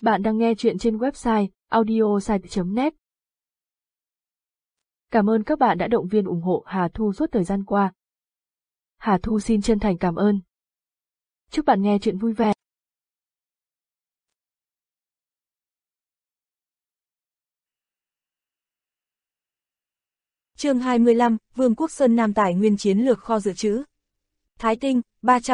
Bạn đang nghe chuyện trên website audiosite.net. Cảm ơn các bạn đã động viên ủng hộ Hà Thu suốt thời gian qua. Hà Thu xin chân thành cảm ơn. Chúc bạn nghe chuyện vui vẻ. Chương 25, Vương quốc Sơn Nam tài nguyên chiến lược kho dự trữ. Thái tinh,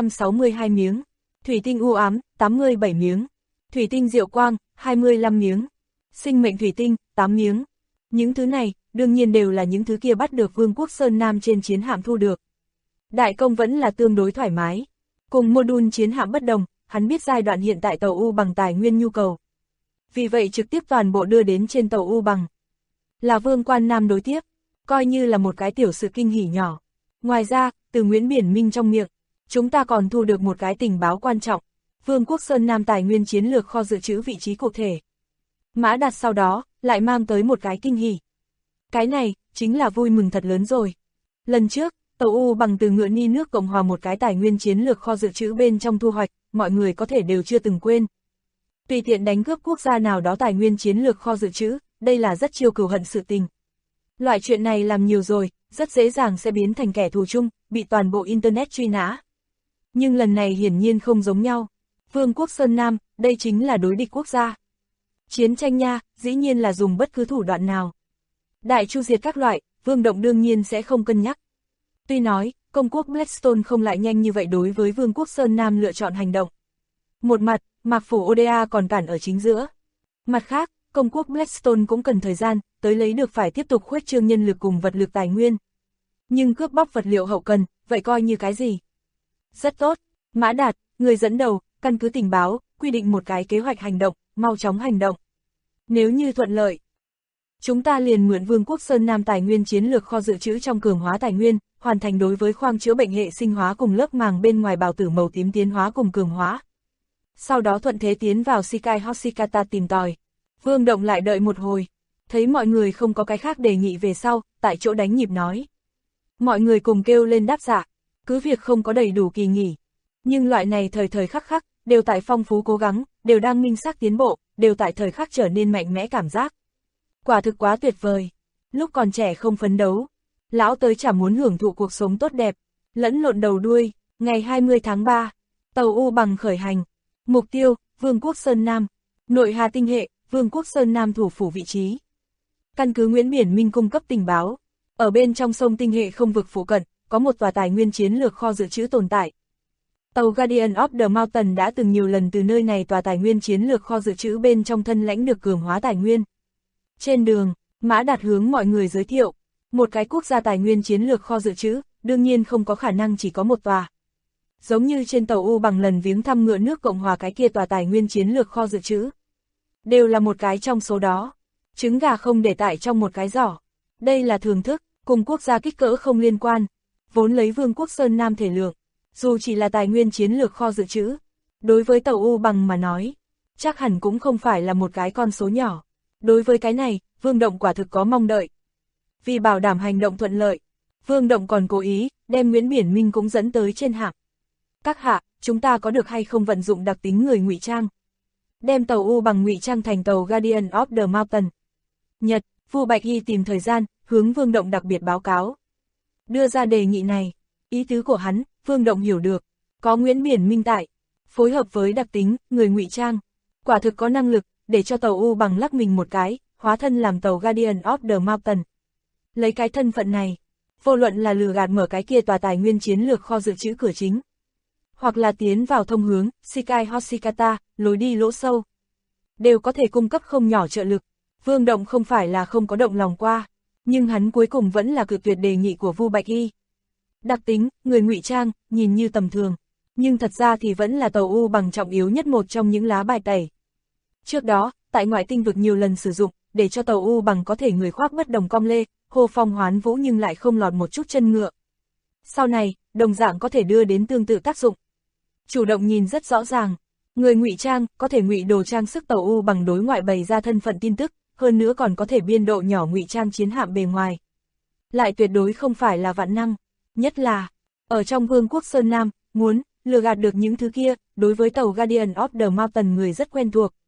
362 miếng. Thủy tinh u ám, 87 miếng. Thủy tinh diệu quang, 25 miếng. Sinh mệnh thủy tinh, 8 miếng. Những thứ này, đương nhiên đều là những thứ kia bắt được Vương quốc Sơn Nam trên chiến hạm thu được. Đại công vẫn là tương đối thoải mái. Cùng module chiến hạm bất đồng, hắn biết giai đoạn hiện tại tàu U bằng tài nguyên nhu cầu. Vì vậy trực tiếp toàn bộ đưa đến trên tàu U bằng. Là Vương quan Nam đối tiếp, coi như là một cái tiểu sự kinh hỉ nhỏ. Ngoài ra, từ Nguyễn Biển Minh trong miệng, chúng ta còn thu được một cái tình báo quan trọng. Vương quốc Sơn Nam tài nguyên chiến lược kho dự trữ vị trí cụ thể. Mã Đạt sau đó, lại mang tới một cái kinh hỉ. Cái này, chính là vui mừng thật lớn rồi. Lần trước, tàu U bằng từ ngựa ni nước Cộng hòa một cái tài nguyên chiến lược kho dự trữ bên trong thu hoạch, mọi người có thể đều chưa từng quên. Tùy tiện đánh cướp quốc gia nào đó tài nguyên chiến lược kho dự trữ, đây là rất chiêu cừu hận sự tình. Loại chuyện này làm nhiều rồi, rất dễ dàng sẽ biến thành kẻ thù chung, bị toàn bộ Internet truy nã. Nhưng lần này hiển nhiên không giống nhau. Vương quốc Sơn Nam, đây chính là đối địch quốc gia. Chiến tranh nha, dĩ nhiên là dùng bất cứ thủ đoạn nào. Đại chu diệt các loại, Vương Động đương nhiên sẽ không cân nhắc. Tuy nói, công quốc Blackstone không lại nhanh như vậy đối với Vương quốc Sơn Nam lựa chọn hành động. Một mặt, Mạc Phủ Oda còn cản ở chính giữa. Mặt khác, công quốc Blackstone cũng cần thời gian, tới lấy được phải tiếp tục khuếch trương nhân lực cùng vật lực tài nguyên. Nhưng cướp bóc vật liệu hậu cần, vậy coi như cái gì? Rất tốt, Mã Đạt, người dẫn đầu, căn cứ tình báo, quy định một cái kế hoạch hành động, mau chóng hành động. Nếu như thuận lợi, chúng ta liền mượn Vương quốc Sơn Nam tài nguyên chiến lược kho dự trữ trong cường hóa tài nguyên, hoàn thành đối với khoang chữa bệnh hệ sinh hóa cùng lớp màng bên ngoài bào tử màu tím tiến hóa cùng cường hóa. Sau đó thuận thế tiến vào Shikai Hoshikata tìm tòi. Vương Động lại đợi một hồi, thấy mọi người không có cái khác đề nghị về sau, tại chỗ đánh nhịp nói. Mọi người cùng kêu lên đáp dạ, cứ việc không có đầy đủ kỳ nghỉ. Nhưng loại này thời thời khắc khắc, đều tại phong phú cố gắng, đều đang minh xác tiến bộ, đều tại thời khắc trở nên mạnh mẽ cảm giác. Quả thực quá tuyệt vời, lúc còn trẻ không phấn đấu, lão tới chả muốn hưởng thụ cuộc sống tốt đẹp, lẫn lộn đầu đuôi, ngày 20 tháng 3, tàu U bằng khởi hành, mục tiêu, Vương quốc Sơn Nam, nội hà tinh hệ, Vương quốc Sơn Nam thủ phủ vị trí. Căn cứ Nguyễn Biển Minh cung cấp tình báo, ở bên trong sông tinh hệ không vực phụ cận, có một tòa tài nguyên chiến lược kho dự trữ tồn tại. Tàu Guardian of the Mountain đã từng nhiều lần từ nơi này tòa tài nguyên chiến lược kho dự trữ bên trong thân lãnh được cường hóa tài nguyên. Trên đường, Mã Đạt hướng mọi người giới thiệu, một cái quốc gia tài nguyên chiến lược kho dự trữ, đương nhiên không có khả năng chỉ có một tòa. Giống như trên tàu U bằng lần viếng thăm ngựa nước Cộng hòa cái kia tòa tài nguyên chiến lược kho dự trữ. Đều là một cái trong số đó. Trứng gà không để tại trong một cái giỏ. Đây là thường thức, cùng quốc gia kích cỡ không liên quan. Vốn lấy Vương quốc Sơn Nam thể lượng, dù chỉ là tài nguyên chiến lược kho dự trữ, đối với tàu U bằng mà nói, chắc hẳn cũng không phải là một cái con số nhỏ. Đối với cái này, Vương Động quả thực có mong đợi. Vì bảo đảm hành động thuận lợi, Vương Động còn cố ý, đem Nguyễn Biển Minh cũng dẫn tới trên hạm. Các hạ, chúng ta có được hay không vận dụng đặc tính người ngụy trang? Đem tàu U bằng ngụy trang thành tàu Guardian of the Mountain. Nhật, Vu Bạch Hy tìm thời gian, hướng Vương Động đặc biệt báo cáo. Đưa ra đề nghị này, ý tứ của hắn, Vương Động hiểu được. Có Nguyễn Biển Minh tại, phối hợp với đặc tính, người ngụy trang, quả thực có năng lực, để cho tàu U bằng lắc mình một cái, hóa thân làm tàu Guardian of the Mountain. Lấy cái thân phận này, vô luận là lừa gạt mở cái kia tòa tài nguyên chiến lược kho dự trữ cửa chính, hoặc là tiến vào thông hướng, Shikai Hoshikata, lối đi lỗ sâu, đều có thể cung cấp không nhỏ trợ lực. Vương Động không phải là không có động lòng qua, nhưng hắn cuối cùng vẫn là cự tuyệt đề nghị của Vu Bạch Hy. Đặc tính, người ngụy trang, nhìn như tầm thường, nhưng thật ra thì vẫn là tàu U bằng trọng yếu nhất một trong những lá bài tẩy. Trước đó, tại ngoại tinh vực nhiều lần sử dụng, để cho tàu U bằng có thể người khoác bất đồng cong lê, hô phong hoán vũ nhưng lại không lọt một chút chân ngựa. Sau này, đồng dạng có thể đưa đến tương tự tác dụng. Chủ động nhìn rất rõ ràng, người ngụy trang có thể ngụy đồ trang sức tàu U bằng đối ngoại bày ra thân phận tin tức, hơn nữa còn có thể biên độ nhỏ ngụy trang chiến hạm bề ngoài. Lại tuyệt đối không phải là vạn năng, nhất là ở trong Vương quốc Sơn Nam, muốn lừa gạt được những thứ kia, đối với tàu Guardian of the Mountain người rất quen thuộc.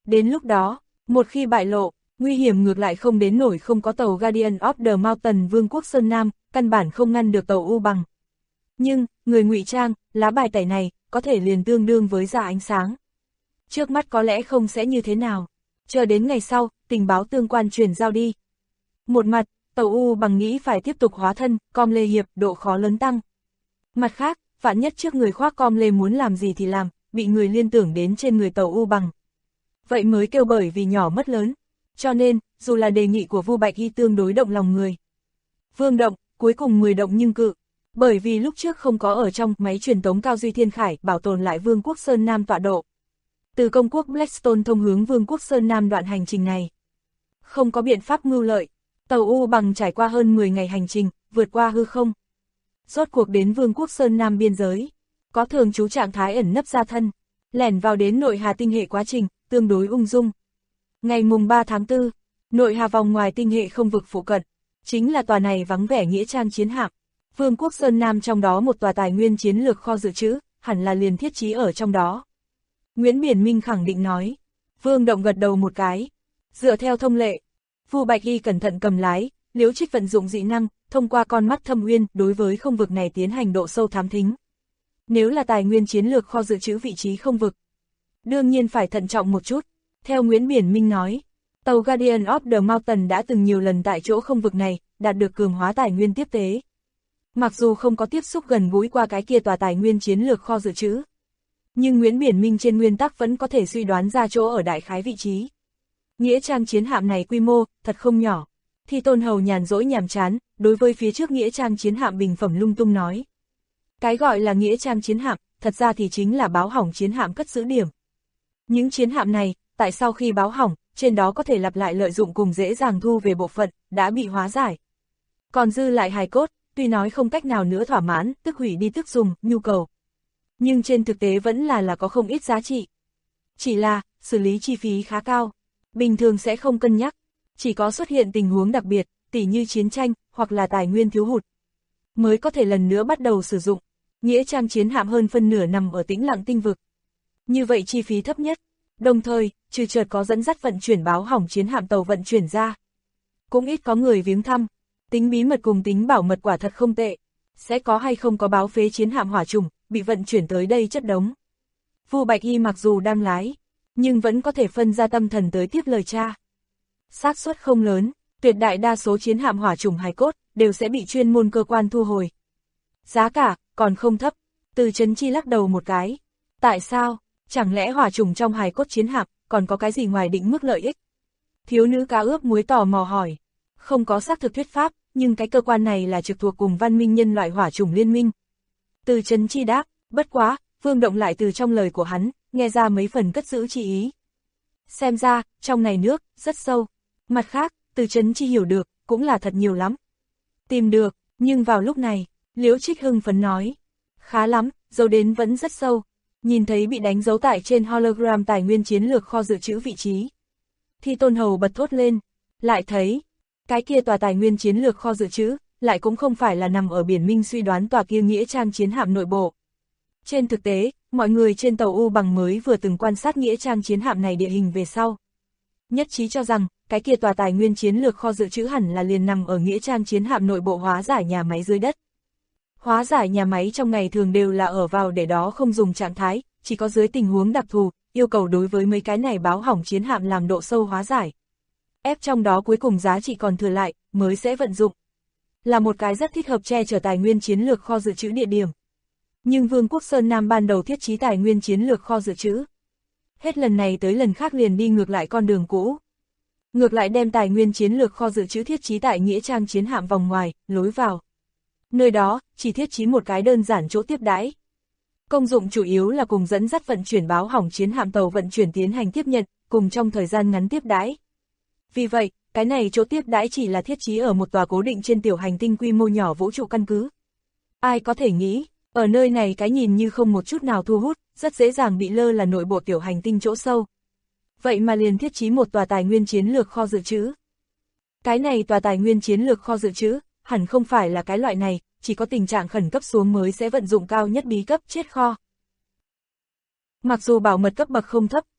Đến lúc đó, một khi bại lộ, nguy hiểm ngược lại không đến nổi không có tàu Guardian of the Mountain Vương quốc Sơn Nam, căn bản không ngăn được tàu U Bằng. Nhưng, người ngụy trang, lá bài tẩy này, có thể liền tương đương với ra ánh sáng. Trước mắt có lẽ không sẽ như thế nào. Chờ đến ngày sau, tình báo tương quan truyền giao đi. Một mặt, tàu U Bằng nghĩ phải tiếp tục hóa thân, com lê hiệp, độ khó lớn tăng. Mặt khác, vạn nhất trước người khoác com lê muốn làm gì thì làm, bị người liên tưởng đến trên người tàu U Bằng. Vậy mới kêu bởi vì nhỏ mất lớn. Cho nên, dù là đề nghị của Vu Bạch Hy tương đối động lòng người. Vương động, cuối cùng 10 động nhưng cự. Bởi vì lúc trước không có ở trong máy truyền tống Cao Duy Thiên Khải bảo tồn lại Vương quốc Sơn Nam tọa độ. Từ công quốc Blackstone thông hướng Vương quốc Sơn Nam đoạn hành trình này. Không có biện pháp mưu lợi, tàu U Bằng trải qua hơn 10 ngày hành trình, vượt qua hư không. Rốt cuộc đến Vương quốc Sơn Nam biên giới, có thường trú trạng thái ẩn nấp ra thân, lẻn vào đến nội hà tinh hệ quá trình, tương đối ung dung. Ngày mùng 3 tháng 4, nội hà vòng ngoài tinh hệ không vực phụ cận, chính là tòa này vắng vẻ nghĩa trang chiến hạm. Vương quốc Sơn Nam trong đó một tòa tài nguyên chiến lược kho dự trữ, hẳn là liền thiết trí ở trong đó. Nguyễn Biển Minh khẳng định nói. Vương Động gật đầu một cái. Dựa theo thông lệ, Vu Bạch Hy cẩn thận cầm lái, Liễu Trích vận dụng dị năng, thông qua con mắt thâm uyên đối với không vực này tiến hành độ sâu thám thính. Nếu là tài nguyên chiến lược kho dự trữ vị trí không vực, đương nhiên phải thận trọng một chút. Theo Nguyễn Biển Minh nói, tàu Guardian of the Mountain đã từng nhiều lần tại chỗ không vực này, đạt được cường hóa tài nguyên tiếp tế. Mặc dù không có tiếp xúc gần gũi qua cái kia tòa tài nguyên chiến lược kho dự trữ, nhưng Nguyễn Biển Minh trên nguyên tắc vẫn có thể suy đoán ra chỗ ở đại khái vị trí. Nghĩa trang chiến hạm này quy mô, thật không nhỏ. Thi Tôn Hầu nhàn rỗi nhàm chán, đối với phía trước nghĩa trang chiến hạm bình phẩm lung tung nói. Cái gọi là nghĩa trang chiến hạm, thật ra thì chính là báo hỏng chiến hạm cất giữ điểm. Những chiến hạm này, tại sau khi báo hỏng, trên đó có thể lặp lại lợi dụng cùng dễ dàng thu về bộ phận, đã bị hóa giải. Còn dư lại hài cốt, tuy nói không cách nào nữa thỏa mãn, tức hủy đi tức dùng, nhu cầu. Nhưng trên thực tế vẫn là có không ít giá trị. Chỉ là, xử lý chi phí khá cao, bình thường sẽ không cân nhắc. Chỉ có xuất hiện tình huống đặc biệt, tỉ như chiến tranh, hoặc là tài nguyên thiếu hụt, mới có thể lần nữa bắt đầu sử dụng. Nghĩa trang chiến hạm hơn phân nửa nằm ở Tĩnh Lặng tinh vực. Như vậy chi phí thấp nhất, đồng thời, trừ chợt có dẫn dắt vận chuyển báo hỏng chiến hạm tàu vận chuyển ra. Cũng ít có người viếng thăm, tính bí mật cùng tính bảo mật quả thật không tệ. Sẽ có hay không có báo phế chiến hạm hỏa trùng, bị vận chuyển tới đây chất đống. Vu Bạch Hy mặc dù đang lái, nhưng vẫn có thể phân ra tâm thần tới tiếp lời cha. Xác suất không lớn, tuyệt đại đa số chiến hạm hỏa trùng hài cốt, đều sẽ bị chuyên môn cơ quan thu hồi. Giá cả, còn không thấp. Từ Trấn Chi lắc đầu một cái. Tại sao, chẳng lẽ hỏa trùng trong hài cốt chiến hạm, còn có cái gì ngoài định mức lợi ích? Thiếu nữ cá ướp muối tò mò hỏi. Không có xác thực thuyết pháp, nhưng cái cơ quan này là trực thuộc cùng văn minh nhân loại hỏa trùng liên minh. Từ Trấn Chi đáp, bất quá, Vương Động lại từ trong lời của hắn, nghe ra mấy phần cất giữ chi ý. Xem ra, trong này nước, rất sâu. Mặt khác, Từ Trấn Chi hiểu được, cũng là thật nhiều lắm. Tìm được, nhưng vào lúc này, Liễu Trích hưng phấn nói. Khá lắm, dấu đến vẫn rất sâu. Nhìn thấy bị đánh dấu tại trên hologram tài nguyên chiến lược kho dự trữ vị trí. Thi Tôn Hầu bật thốt lên, lại thấy, cái kia tòa tài nguyên chiến lược kho dự trữ, lại cũng không phải là nằm ở Biển Minh suy đoán tòa kia nghĩa trang chiến hạm nội bộ. Trên thực tế, mọi người trên tàu U Bằng mới vừa từng quan sát nghĩa trang chiến hạm này địa hình về sau. Nhất trí cho rằng, cái kia tòa tài nguyên chiến lược kho dự trữ hẳn là liền nằm ở nghĩa trang chiến hạm nội bộ hóa giải nhà máy dưới đất. Hóa giải nhà máy trong ngày thường đều là ở vào để đó không dùng trạng thái, chỉ có dưới tình huống đặc thù, yêu cầu đối với mấy cái này báo hỏng chiến hạm làm độ sâu hóa giải. Ép trong đó cuối cùng giá trị còn thừa lại, mới sẽ vận dụng. Là một cái rất thích hợp che chở tài nguyên chiến lược kho dự trữ địa điểm. Nhưng Vương quốc Sơn Nam ban đầu thiết trí tài nguyên chiến lược kho dự trữ. Hết lần này tới lần khác liền đi ngược lại con đường cũ. Ngược lại đem tài nguyên chiến lược kho dự trữ thiết trí tại nghĩa trang chiến hạm vòng ngoài, lối vào. Nơi đó, chỉ thiết trí một cái đơn giản chỗ tiếp đãi. Công dụng chủ yếu là cùng dẫn dắt vận chuyển báo hỏng chiến hạm tàu vận chuyển tiến hành tiếp nhận, cùng trong thời gian ngắn tiếp đãi. Vì vậy, cái này chỗ tiếp đãi chỉ là thiết trí ở một tòa cố định trên tiểu hành tinh quy mô nhỏ vũ trụ căn cứ. Ai có thể nghĩ, ở nơi này cái nhìn như không một chút nào thu hút, rất dễ dàng bị lơ là nội bộ tiểu hành tinh chỗ sâu. Vậy mà liền thiết trí một tòa tài nguyên chiến lược kho dự trữ. Cái này tòa tài nguyên chiến lược kho dự trữ, hẳn không phải là cái loại này, chỉ có tình trạng khẩn cấp xuống mới sẽ vận dụng cao nhất bí cấp chết kho. Mặc dù bảo mật cấp bậc không thấp,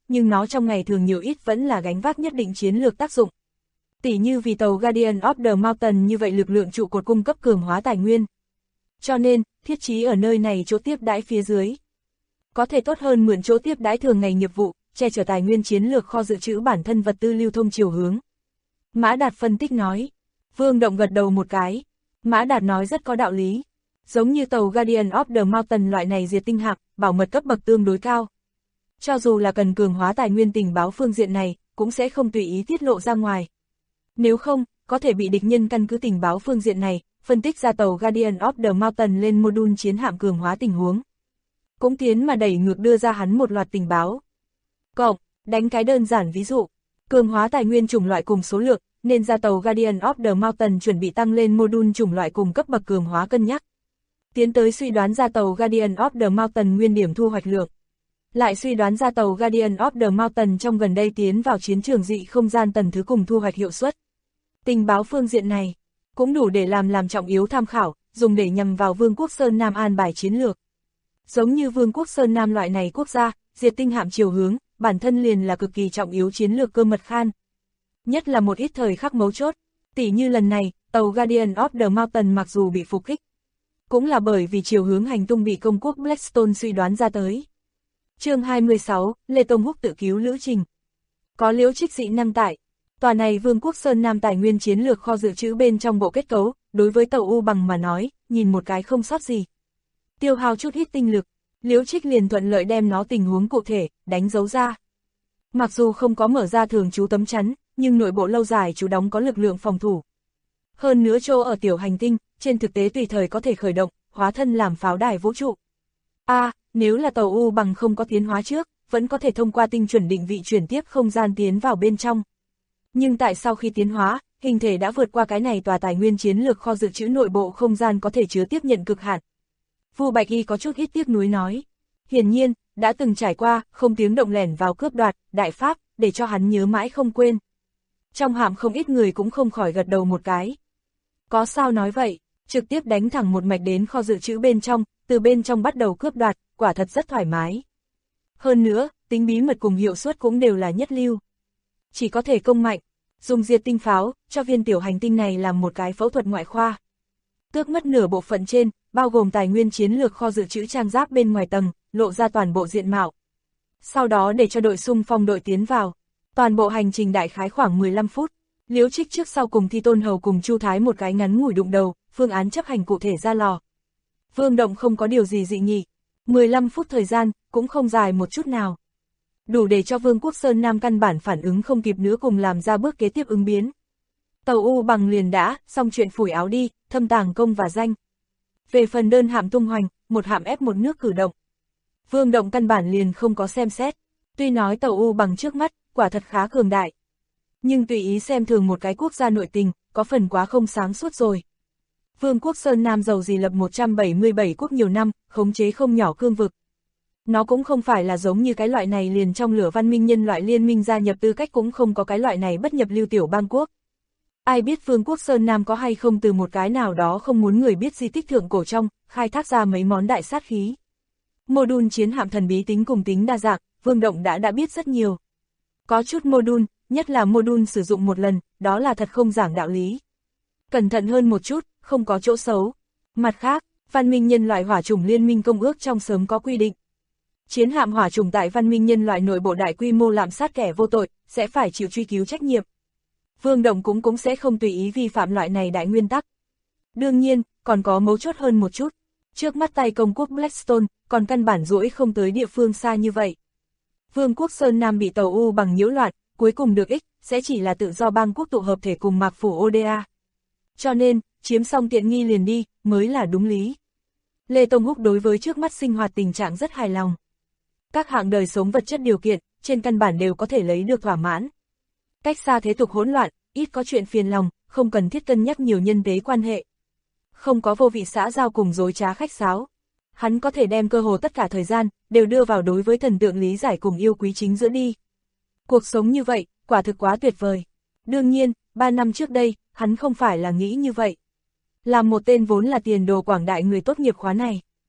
nhưng nó trong ngày thường nhiều ít vẫn là gánh vác nhất định chiến lược tác dụng. Tỉ như vì tàu Guardian of the Mountain như vậy lực lượng trụ cột cung cấp cường hóa tài nguyên. Cho nên, thiết trí ở nơi này chỗ tiếp đãi phía dưới. Có thể tốt hơn mượn chỗ tiếp đãi thường ngày nghiệp vụ, che chở tài nguyên chiến lược kho dự trữ bản thân vật tư lưu thông chiều hướng. Mã Đạt phân tích nói. Vương Động gật đầu một cái. Mã Đạt nói rất có đạo lý. Giống như tàu Guardian of the Mountain loại này diệt tinh hạm, bảo mật cấp bậc tương đối cao. Cho dù là cần cường hóa tài nguyên tình báo phương diện này, cũng sẽ không tùy ý tiết lộ ra ngoài. Nếu không, có thể bị địch nhân căn cứ tình báo phương diện này, phân tích ra tàu Guardian of the Mountain lên module chiến hạm cường hóa tình huống. Cũng tiến mà đẩy ngược đưa ra hắn một loạt tình báo. Cộng, đánh cái đơn giản ví dụ, cường hóa tài nguyên chủng loại cùng số lượng, nên ra tàu Guardian of the Mountain chuẩn bị tăng lên module chủng loại cùng cấp bậc cường hóa cân nhắc. Tiến tới suy đoán ra tàu Guardian of the Mountain nguyên điểm thu hoạch lượng. Lại suy đoán ra tàu Guardian of the Mountain trong gần đây tiến vào chiến trường dị không gian tầng thứ cùng thu hoạch hiệu suất. Tình báo phương diện này, cũng đủ để làm trọng yếu tham khảo, dùng để nhằm vào Vương quốc Sơn Nam an bài chiến lược. Giống như Vương quốc Sơn Nam loại này quốc gia, diệt tinh hạm chiều hướng, bản thân liền là cực kỳ trọng yếu chiến lược cơ mật khan. Nhất là một ít thời khắc mấu chốt, tỉ như lần này, tàu Guardian of the Mountain mặc dù bị phục kích, cũng là bởi vì chiều hướng hành tung bị công quốc Blackstone suy đoán ra tới. Chương 26, Lê Tông Húc tự cứu lữ trình. Có Liễu Trích dị năng tại. Tòa này Vương quốc Sơn Nam tài nguyên chiến lược kho dự trữ bên trong bộ kết cấu, đối với tàu U Bằng mà nói, nhìn một cái không sót gì. Tiêu hao chút ít tinh lực, Liễu Trích liền thuận lợi đem nó tình huống cụ thể, đánh dấu ra. Mặc dù không có mở ra thường trú tấm chắn, nhưng nội bộ lâu dài chú đóng có lực lượng phòng thủ. Hơn nữa chỗ ở tiểu hành tinh, trên thực tế tùy thời có thể khởi động, hóa thân làm pháo đài vũ trụ. Nếu là tàu U Bằng không có tiến hóa trước, vẫn có thể thông qua tinh chuẩn định vị chuyển tiếp không gian tiến vào bên trong. Nhưng tại sau khi tiến hóa, hình thể đã vượt qua cái này tòa tài nguyên chiến lược kho dự trữ nội bộ không gian có thể chứa tiếp nhận cực hạn. Vu Bạch Y có chút ít tiếc nuối nói. Hiển nhiên, đã từng trải qua, không tiếng động lẻn vào cướp đoạt, đại pháp, để cho hắn nhớ mãi không quên. Trong hạm không ít người cũng không khỏi gật đầu một cái. Có sao nói vậy, trực tiếp đánh thẳng một mạch đến kho dự trữ bên trong, từ bên trong bắt đầu cướp đoạt, quả thật rất thoải mái. Hơn nữa, tính bí mật cùng hiệu suất cũng đều là nhất lưu. Chỉ có thể công mạnh, dùng diệt tinh pháo, cho viên tiểu hành tinh này làm một cái phẫu thuật ngoại khoa. Tước mất nửa bộ phận trên, bao gồm tài nguyên chiến lược kho dự trữ trang giáp bên ngoài tầng, lộ ra toàn bộ diện mạo. Sau đó để cho đội xung phong đội tiến vào. Toàn bộ hành trình đại khái khoảng 15 phút. Liễu Trích trước sau cùng Thi Tôn Hầu cùng Chu Thái một cái ngắn ngủi đụng đầu, phương án chấp hành cụ thể ra lò. Vương Động không có điều gì dị nghị. 15 phút thời gian, cũng không dài một chút nào. Đủ để cho Vương quốc Sơn Nam căn bản phản ứng không kịp nữa cùng làm ra bước kế tiếp ứng biến. Tàu U Bằng liền đã, xong chuyện phủi áo đi, thâm tàng công và danh. Về phần đơn hạm tung hoành, một hạm ép một nước cử động. Vương Động căn bản liền không có xem xét. Tuy nói tàu U Bằng trước mắt, quả thật khá cường đại. Nhưng tùy ý xem thường một cái quốc gia nội tình, có phần quá không sáng suốt rồi. Vương quốc Sơn Nam giàu gì lập 177 quốc nhiều năm, khống chế không nhỏ cương vực. Nó cũng không phải là giống như cái loại này liền trong lửa văn minh nhân loại liên minh gia nhập tư cách cũng không có cái loại này bất nhập lưu tiểu bang quốc. Ai biết Vương quốc Sơn Nam có hay không từ một cái nào đó không muốn người biết di tích thượng cổ trong, khai thác ra mấy món đại sát khí. Module chiến hạm thần bí tính cùng tính đa dạng, Vương Động đã biết rất nhiều. Có chút module, nhất là module sử dụng một lần, đó là thật không giảng đạo lý. Cẩn thận hơn một chút, không có chỗ xấu. Mặt khác, văn minh nhân loại hỏa chủng liên minh công ước trong sớm có quy định. Chiến hạm hỏa chủng tại văn minh nhân loại nội bộ đại quy mô lạm sát kẻ vô tội, sẽ phải chịu truy cứu trách nhiệm. Vương Động cũng sẽ không tùy ý vi phạm loại này đại nguyên tắc. Đương nhiên, còn có mấu chốt hơn một chút. Trước mắt tay công quốc Blackstone, còn căn bản duỗi không tới địa phương xa như vậy. Vương quốc Sơn Nam bị tàu U Bằng nhiễu loạn, cuối cùng được ích, sẽ chỉ là tự do bang quốc tụ hợp thể cùng Mạc Phủ Oda. Cho nên, chiếm xong tiện nghi liền đi, mới là đúng lý. Lê Tông Húc đối với trước mắt sinh hoạt tình trạng rất hài lòng. Các hạng đời sống vật chất điều kiện, trên căn bản đều có thể lấy được thỏa mãn. Cách xa thế tục hỗn loạn, ít có chuyện phiền lòng, không cần thiết cân nhắc nhiều nhân tế quan hệ. Không có vô vị xã giao cùng dối trá khách sáo. Hắn có thể đem cơ hồ tất cả thời gian, đều đưa vào đối với thần tượng lý giải cùng yêu quý chính giữa đi. Cuộc sống như vậy, quả thực quá tuyệt vời. Đương nhiên, 3 năm trước đây, hắn không phải là nghĩ như vậy. Làm một tên vốn là tiền đồ quảng đại người tốt nghiệp khóa này.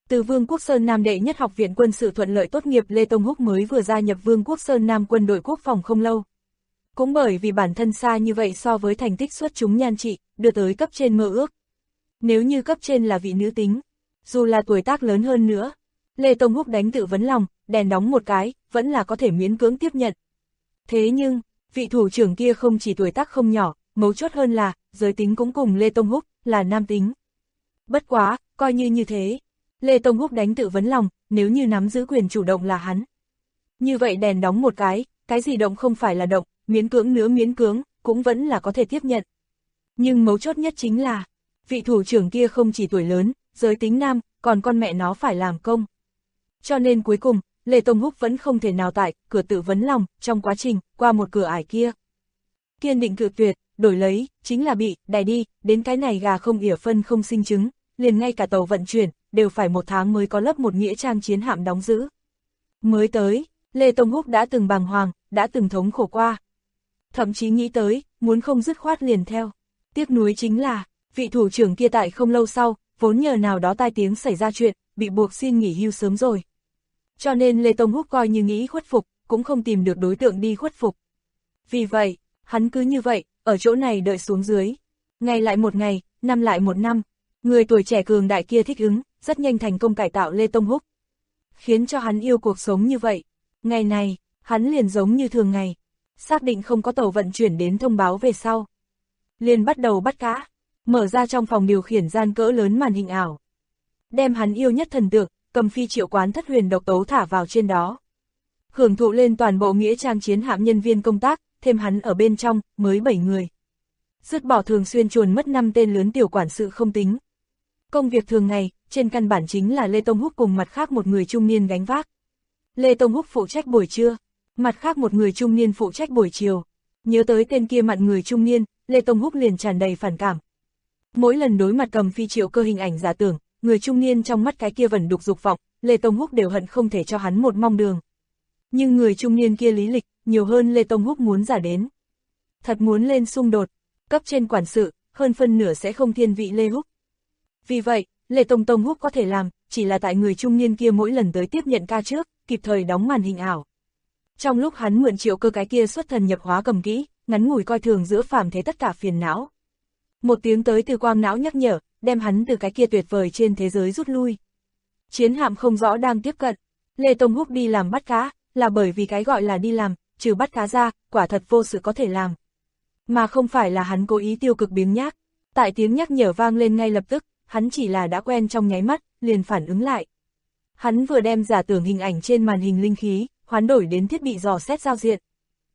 Từ Vương quốc Sơn Nam đệ nhất học viện quân sự thuận lợi tốt nghiệp, Lê Tông Húc mới vừa gia nhập Vương quốc Sơn Nam quân đội quốc phòng không lâu. Cũng bởi vì bản thân xa như vậy so với thành tích xuất chúng nhan trị, đưa tới cấp trên mơ ước. Nếu như cấp trên là vị nữ tính, dù là tuổi tác lớn hơn nữa, Lê Tông Húc đánh tự vấn lòng, đèn đóng một cái, vẫn là có thể miễn cưỡng tiếp nhận. Thế nhưng, vị thủ trưởng kia không chỉ tuổi tác không nhỏ, mấu chốt hơn là, giới tính cũng cùng Lê Tông Húc, là nam tính. Bất quá, coi như thế, Lê Tông Húc đánh tự vấn lòng, nếu như nắm giữ quyền chủ động là hắn. Như vậy đèn đóng một cái gì động không phải là động, miễn cưỡng nữa miễn cưỡng, cũng vẫn là có thể tiếp nhận. Nhưng mấu chốt nhất chính là, vị thủ trưởng kia không chỉ tuổi lớn, giới tính nam, còn con mẹ nó phải làm công. Cho nên cuối cùng, Lê Tông Húc vẫn không thể nào tại cửa tự vấn lòng, trong quá trình, qua một cửa ải kia. Kiên định cự tuyệt, đổi lấy, chính là bị, đày đi, đến cái này gà không ỉa phân không sinh trứng, liền ngay cả tàu vận chuyển, đều phải 1 tháng mới có lấp một nghĩa trang chiến hạm đóng giữ. Mới tới, Lê Tông Húc đã từng bàng hoàng, đã từng thống khổ qua. Thậm chí nghĩ tới, muốn không dứt khoát liền theo. Tiếc nuối chính là, vị thủ trưởng kia tại không lâu sau, vốn nhờ nào đó tai tiếng xảy ra chuyện, bị buộc xin nghỉ hưu sớm rồi. Cho nên Lê Tông Húc coi như nghĩ khuất phục, cũng không tìm được đối tượng đi khuất phục. Vì vậy, hắn cứ như vậy, ở chỗ này đợi xuống dưới. Ngày lại một ngày, năm lại một năm, người tuổi trẻ cường đại kia thích ứng, rất nhanh thành công cải tạo Lê Tông Húc. Khiến cho hắn yêu cuộc sống như vậy. Ngày này, hắn liền giống như thường ngày. Xác định không có tàu vận chuyển đến thông báo về sau. Liền bắt đầu bắt cá, mở ra trong phòng điều khiển gian cỡ lớn màn hình ảo. Đem hắn yêu nhất thần tượng, cầm phi triệu quán thất huyền độc tấu thả vào trên đó. Hưởng thụ lên toàn bộ nghĩa trang chiến hạm nhân viên công tác, thêm hắn ở bên trong, mới 7 người. Dứt bỏ thường xuyên chuồn mất 5 tên lớn tiểu quản sự không tính. Công việc thường ngày, trên căn bản chính là Lê Tông Húc cùng mặt khác một người trung niên gánh vác. Lê Tông Húc phụ trách buổi trưa, mặt khác một người trung niên phụ trách buổi chiều. Nhớ tới tên kia mặt người trung niên, Lê Tông Húc liền tràn đầy phản cảm. Mỗi lần đối mặt cầm phi triệu cơ hình ảnh giả tưởng, người trung niên trong mắt cái kia vẫn đục dục vọng, Lê Tông Húc đều hận không thể cho hắn một mong đường. Nhưng người trung niên kia lý lịch, nhiều hơn Lê Tông Húc muốn giả đến. Thật muốn lên xung đột, cấp trên quản sự, hơn phân nửa sẽ không thiên vị Lê Húc. Vì vậy, Lê Tông Húc có thể làm, chỉ là tại người trung niên kia mỗi lần tới tiếp nhận ca trước, kịp thời đóng màn hình ảo. Trong lúc hắn mượn triệu cơ cái kia xuất thần nhập hóa cầm kỹ, ngắn ngủi coi thường giữa phàm thế tất cả phiền não. Một tiếng tới từ quang não nhắc nhở, đem hắn từ cái kia tuyệt vời trên thế giới rút lui. Chiến hạm không rõ đang tiếp cận, Lê Tông Húc đi làm bắt cá, là bởi vì cái gọi là đi làm, trừ bắt cá ra, quả thật vô sự có thể làm. Mà không phải là hắn cố ý tiêu cực biếng nhác, tại tiếng nhắc nhở vang lên ngay lập tức, hắn chỉ là đã quen trong nháy mắt, liền phản ứng lại. Hắn vừa đem giả tưởng hình ảnh trên màn hình linh khí, hoán đổi đến thiết bị dò xét giao diện.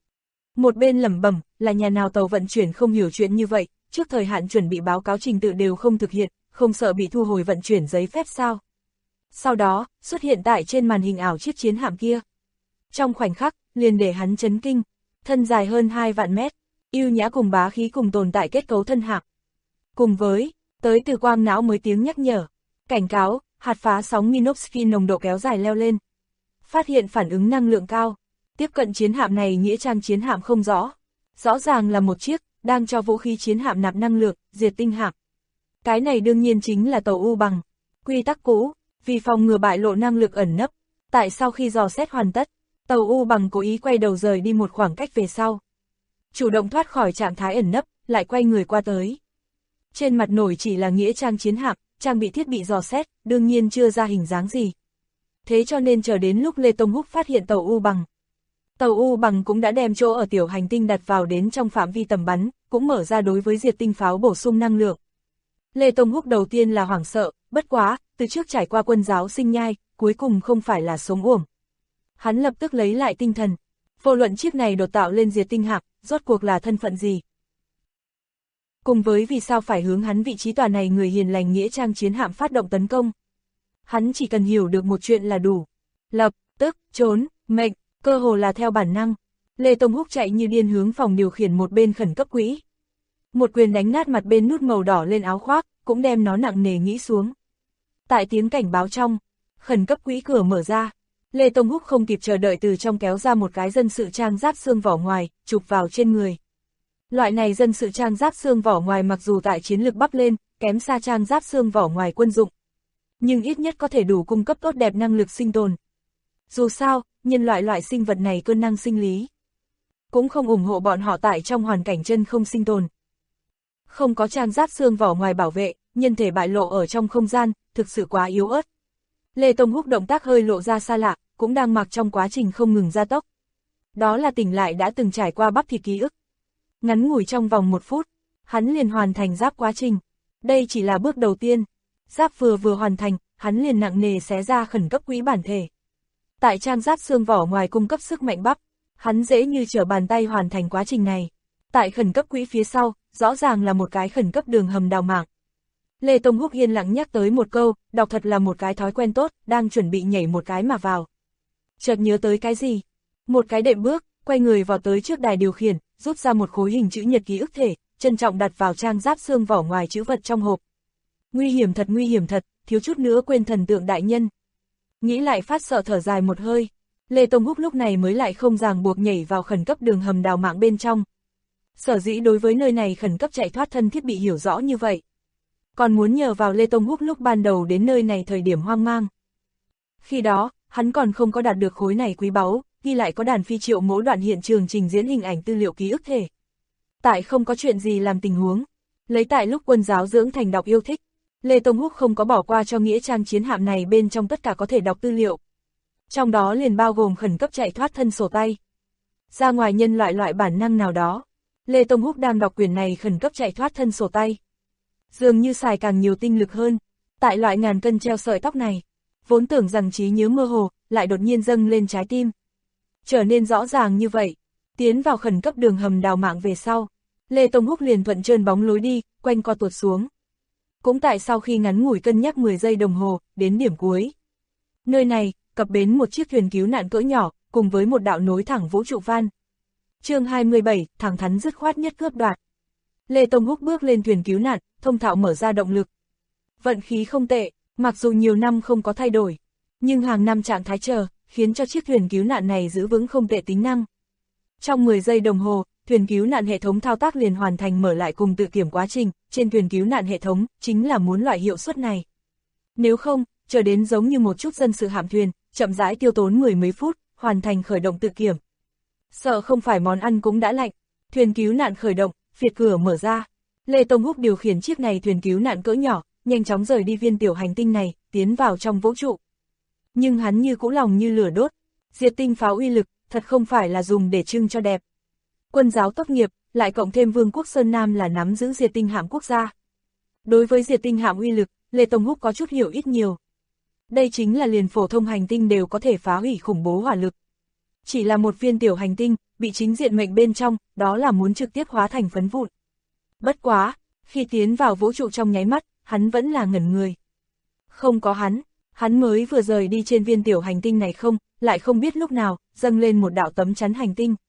Một bên lẩm bẩm, là nhà nào tàu vận chuyển không hiểu chuyện như vậy, trước thời hạn chuẩn bị báo cáo trình tự đều không thực hiện, không sợ bị thu hồi vận chuyển giấy phép sao. Sau đó, xuất hiện tại trên màn hình ảo chiếc chiến hạm kia. Trong khoảnh khắc, liền để hắn chấn kinh, thân dài hơn 2 vạn mét, yêu nhã cùng bá khí cùng tồn tại kết cấu thân hạm. Cùng với, tới từ quang não mới tiếng nhắc nhở, cảnh cáo, hạt phá sóng Minovsky nồng độ kéo dài leo lên. Phát hiện phản ứng năng lượng cao, tiếp cận chiến hạm này nghĩa trang chiến hạm không rõ. Rõ ràng là một chiếc, đang cho vũ khí chiến hạm nạp năng lượng, diệt tinh hạm. Cái này đương nhiên chính là tàu U bằng. Quy tắc cũ, vì phòng ngừa bại lộ năng lực ẩn nấp, tại sau khi dò xét hoàn tất, tàu U bằng cố ý quay đầu rời đi một khoảng cách về sau. Chủ động thoát khỏi trạng thái ẩn nấp, lại quay người qua tới. Trên mặt nổi chỉ là nghĩa trang chiến hạm, trang bị thiết bị dò xét, đương nhiên chưa ra hình dáng gì. Thế cho nên chờ đến lúc Lê Tông Húc phát hiện tàu U bằng. Tàu U bằng cũng đã đem chỗ ở tiểu hành tinh đặt vào đến trong phạm vi tầm bắn, cũng mở ra đối với diệt tinh pháo bổ sung năng lượng. Lê Tông Húc đầu tiên là hoảng sợ, bất quá, từ trước trải qua quân giáo sinh nhai, cuối cùng không phải là sống uổng. Hắn lập tức lấy lại tinh thần, vô luận chiếc này đột tạo lên diệt tinh hạm, rốt cuộc là thân phận gì. Cùng với vì sao phải hướng hắn vị trí tòa này người hiền lành nghĩa trang chiến hạm phát động tấn công. Hắn chỉ cần hiểu được một chuyện là đủ. Lập tức, trốn, mệnh, cơ hồ là theo bản năng. Lê Tông Húc chạy như điên hướng phòng điều khiển một bên khẩn cấp quỹ. Một quyền đánh nát mặt bên nút màu đỏ lên áo khoác, cũng đem nó nặng nề nghĩ xuống. Tại tiếng cảnh báo trong, khẩn cấp quỹ cửa mở ra. Lê Tông Húc không kịp chờ đợi từ trong kéo ra một cái dân sự trang giáp xương vỏ ngoài, chụp vào trên người. Loại này dân sự trang giáp xương vỏ ngoài mặc dù tại chiến lược bắp lên, kém xa trang giáp xương vỏ ngoài quân dụng. nhưng ít nhất có thể đủ cung cấp tốt đẹp năng lực sinh tồn. Dù sao, nhân loại sinh vật này cơ năng sinh lý cũng không ủng hộ bọn họ tại trong hoàn cảnh chân không sinh tồn. Không có trang giáp xương vỏ ngoài bảo vệ, nhân thể bại lộ ở trong không gian, thực sự quá yếu ớt. Lê Tông Húc động tác hơi lộ ra xa lạ, cũng đang mặc trong quá trình không ngừng gia tốc. Đó là tỉnh lại đã từng trải qua bắp thịt ký ức. Ngắn ngủi trong vòng 1 phút, hắn liền hoàn thành giáp quá trình. Đây chỉ là bước đầu tiên. Giáp vừa hoàn thành, hắn liền nặng nề xé ra khẩn cấp quỹ bản thể. Tại trang giáp xương vỏ ngoài cung cấp sức mạnh bắp, hắn dễ như trở bàn tay hoàn thành quá trình này. Tại khẩn cấp quỹ phía sau, rõ ràng là một cái khẩn cấp đường hầm đào mạng. Lê Tông Húc yên lặng nhắc tới một câu, đọc thật là một cái thói quen tốt, đang chuẩn bị nhảy một cái mà vào. Chợt nhớ tới cái gì? Một cái đệm bước, quay người vào tới trước đài điều khiển, rút ra một khối hình chữ nhật ký ức thể, trân trọng đặt vào trang giáp xương vỏ ngoài chữ vật trong hộp. Nguy hiểm thật, thiếu chút nữa quên thần tượng đại nhân. Nghĩ lại phát sợ thở dài một hơi, Lê Tông Húc lúc này mới lại không ràng buộc nhảy vào khẩn cấp đường hầm đào mạng bên trong. Sở dĩ đối với nơi này khẩn cấp chạy thoát thân thiết bị hiểu rõ như vậy. Còn muốn nhờ vào Lê Tông Húc lúc ban đầu đến nơi này thời điểm hoang mang. Khi đó, hắn còn không có đạt được khối này quý báu, ghi lại có đàn phi triệu mẫu đoạn hiện trường trình diễn hình ảnh tư liệu ký ức thể. Tại không có chuyện gì làm tình huống, lấy tại lúc quân giáo dưỡng thành đọc yêu thích, Lê Tông Húc không có bỏ qua cho nghĩa trang chiến hạm này bên trong tất cả có thể đọc tư liệu. Trong đó liền bao gồm khẩn cấp chạy thoát thân sổ tay. Ra ngoài nhân loại bản năng nào đó, Lê Tông Húc đang đọc quyển này khẩn cấp chạy thoát thân sổ tay. Dường như xài càng nhiều tinh lực hơn, tại loại ngàn cân treo sợi tóc này, vốn tưởng rằng trí nhớ mơ hồ, lại đột nhiên dâng lên trái tim. Trở nên rõ ràng như vậy, tiến vào khẩn cấp đường hầm đào mạng về sau, Lê Tông Húc liền thuận trơn bóng lối đi, quanh co tuột xuống. Cũng tại sau khi ngắn ngủi cân nhắc 10 giây đồng hồ, đến điểm cuối. Nơi này, cập bến một chiếc thuyền cứu nạn cỡ nhỏ, cùng với một đạo nối thẳng vũ trụ van. Chương 27, thẳng thắn dứt khoát nhất cướp đoạt. Lê Tông Húc bước lên thuyền cứu nạn, thông thạo mở ra động lực. Vận khí không tệ, mặc dù nhiều năm không có thay đổi, nhưng hàng năm trạng thái chờ, khiến cho chiếc thuyền cứu nạn này giữ vững không tệ tính năng. Trong 10 giây đồng hồ, thuyền cứu nạn hệ thống thao tác liền hoàn thành mở lại cùng tự kiểm quá trình, trên thuyền cứu nạn hệ thống, chính là muốn loại hiệu suất này. Nếu không, chờ đến giống như một chút dân sự hạm thuyền, chậm rãi tiêu tốn 10 mấy phút, hoàn thành khởi động tự kiểm. Sợ không phải món ăn cũng đã lạnh, thuyền cứu nạn khởi động, phiệt cửa mở ra. Lê Tông Húc điều khiển chiếc này thuyền cứu nạn cỡ nhỏ, nhanh chóng rời đi viên tiểu hành tinh này, tiến vào trong vũ trụ. Nhưng hắn như cũ lòng như lửa đốt, diệt tinh pháo uy lực, thật không phải là dùng để trưng cho đẹp. Quân giáo tốt nghiệp, lại cộng thêm Vương quốc Sơn Nam là nắm giữ diệt tinh hạm quốc gia. Đối với diệt tinh hạm uy lực, Lê Tông Húc có chút hiểu ít nhiều. Đây chính là liền phổ thông hành tinh đều có thể phá hủy khủng bố hỏa lực. Chỉ là một viên tiểu hành tinh, bị chính diện mệnh bên trong, đó là muốn trực tiếp hóa thành phấn vụn. Bất quá, khi tiến vào vũ trụ trong nháy mắt, hắn vẫn là ngẩn người. Không có hắn mới vừa rời đi trên viên tiểu hành tinh này lại không biết lúc nào, dâng lên một đạo tấm chắn hành tinh.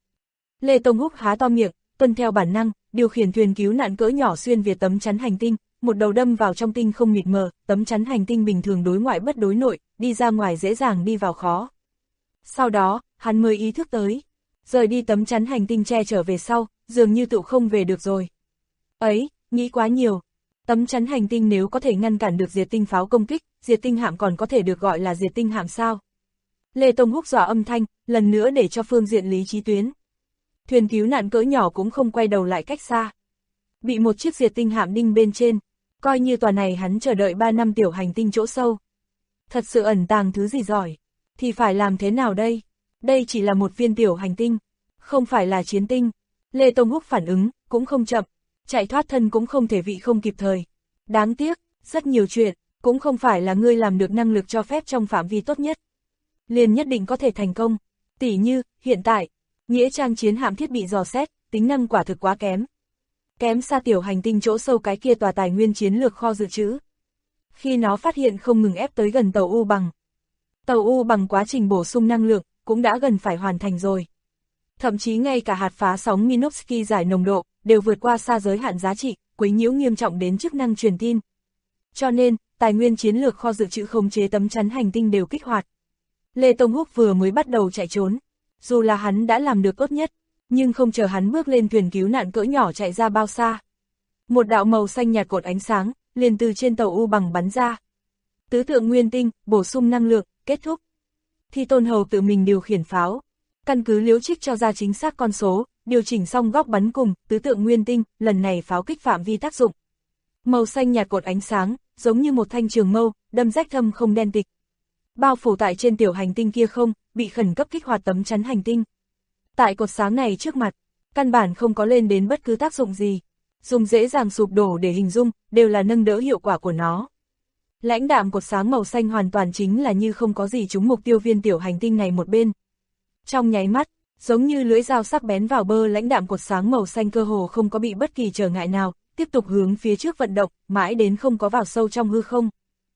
Lê Tông Húc há to miệng, tuân theo bản năng, điều khiển thuyền cứu nạn cỡ nhỏ xuyên việt tấm chắn hành tinh, một đầu đâm vào trong tinh không mịt mờ, tấm chắn hành tinh bình thường đối ngoại bất đối nội, đi ra ngoài dễ dàng đi vào khó. Sau đó, hắn mới ý thức tới, rời đi tấm chắn hành tinh che trở về sau, dường như tựu không về được rồi. Ấy, nghĩ quá nhiều. Tấm chắn hành tinh nếu có thể ngăn cản được diệt tinh pháo công kích, diệt tinh hạm còn có thể được gọi là diệt tinh hạm sao? Lê Tông Húc dọa âm thanh, lần nữa để cho phương diện lý trí tuyến. Thuyền cứu nạn cỡ nhỏ cũng không quay đầu lại cách xa. Bị một chiếc diệt tinh hạm đinh bên trên, coi như tòa này hắn chờ đợi 3 năm tiểu hành tinh chỗ sâu. Thật sự ẩn tàng thứ gì giỏi, thì phải làm thế nào đây? Đây chỉ là một viên tiểu hành tinh, không phải là chiến tinh. Lê Tông Húc phản ứng, cũng không chậm, chạy thoát thân cũng không thể vị không kịp thời. Đáng tiếc, rất nhiều chuyện, cũng không phải là ngươi làm được năng lực cho phép trong phạm vi tốt nhất. Liền nhất định có thể thành công. Tỉ như, hiện tại, nghĩa trang chiến hạm thiết bị dò xét, tính năng quả thực quá kém. Kém xa tiểu hành tinh chỗ sâu cái kia tòa tài nguyên chiến lược kho dự trữ. Khi nó phát hiện không ngừng ép tới gần tàu U bằng. Tàu U bằng quá trình bổ sung năng lượng, cũng đã gần phải hoàn thành rồi. Thậm chí ngay cả hạt phá sóng Minovsky giải nồng độ, đều vượt qua xa giới hạn giá trị, quấy nhiễu nghiêm trọng đến chức năng truyền tin. Cho nên, tài nguyên chiến lược kho dự trữ khống chế tấm chắn hành tinh đều kích hoạt. Lê Tông Húc vừa mới bắt đầu chạy trốn. Dù là hắn đã làm được tốt nhất, nhưng không chờ hắn bước lên thuyền cứu nạn cỡ nhỏ chạy ra bao xa. Một đạo màu xanh nhạt cột ánh sáng, liền từ trên tàu U bằng bắn ra. tứ tượng nguyên tinh, bổ sung năng lượng, kết thúc. Thi Tôn Hầu tự mình điều khiển pháo. Căn cứ Liễu Trích cho ra chính xác con số, điều chỉnh xong góc bắn cùng, tứ tượng nguyên tinh, lần này pháo kích phạm vi tác dụng. Màu xanh nhạt cột ánh sáng, giống như một thanh trường mâu, đâm rách thâm không đen kịt. Bao phủ tại trên tiểu hành tinh kia không, bị khẩn cấp kích hoạt tấm chắn hành tinh. Tại cột sáng này trước mặt, căn bản không có lên đến bất cứ tác dụng gì. Dùng dễ dàng sụp đổ để hình dung, đều là nâng đỡ hiệu quả của nó. Lãnh đạm cột sáng màu xanh hoàn toàn chính là như không có gì trúng mục tiêu viên tiểu hành tinh này một bên. Trong nháy mắt, giống như lưỡi dao sắc bén vào bơ, lãnh đạm cột sáng màu xanh cơ hồ không có bị bất kỳ trở ngại nào, tiếp tục hướng phía trước vận động, mãi đến không có vào sâu trong hư không.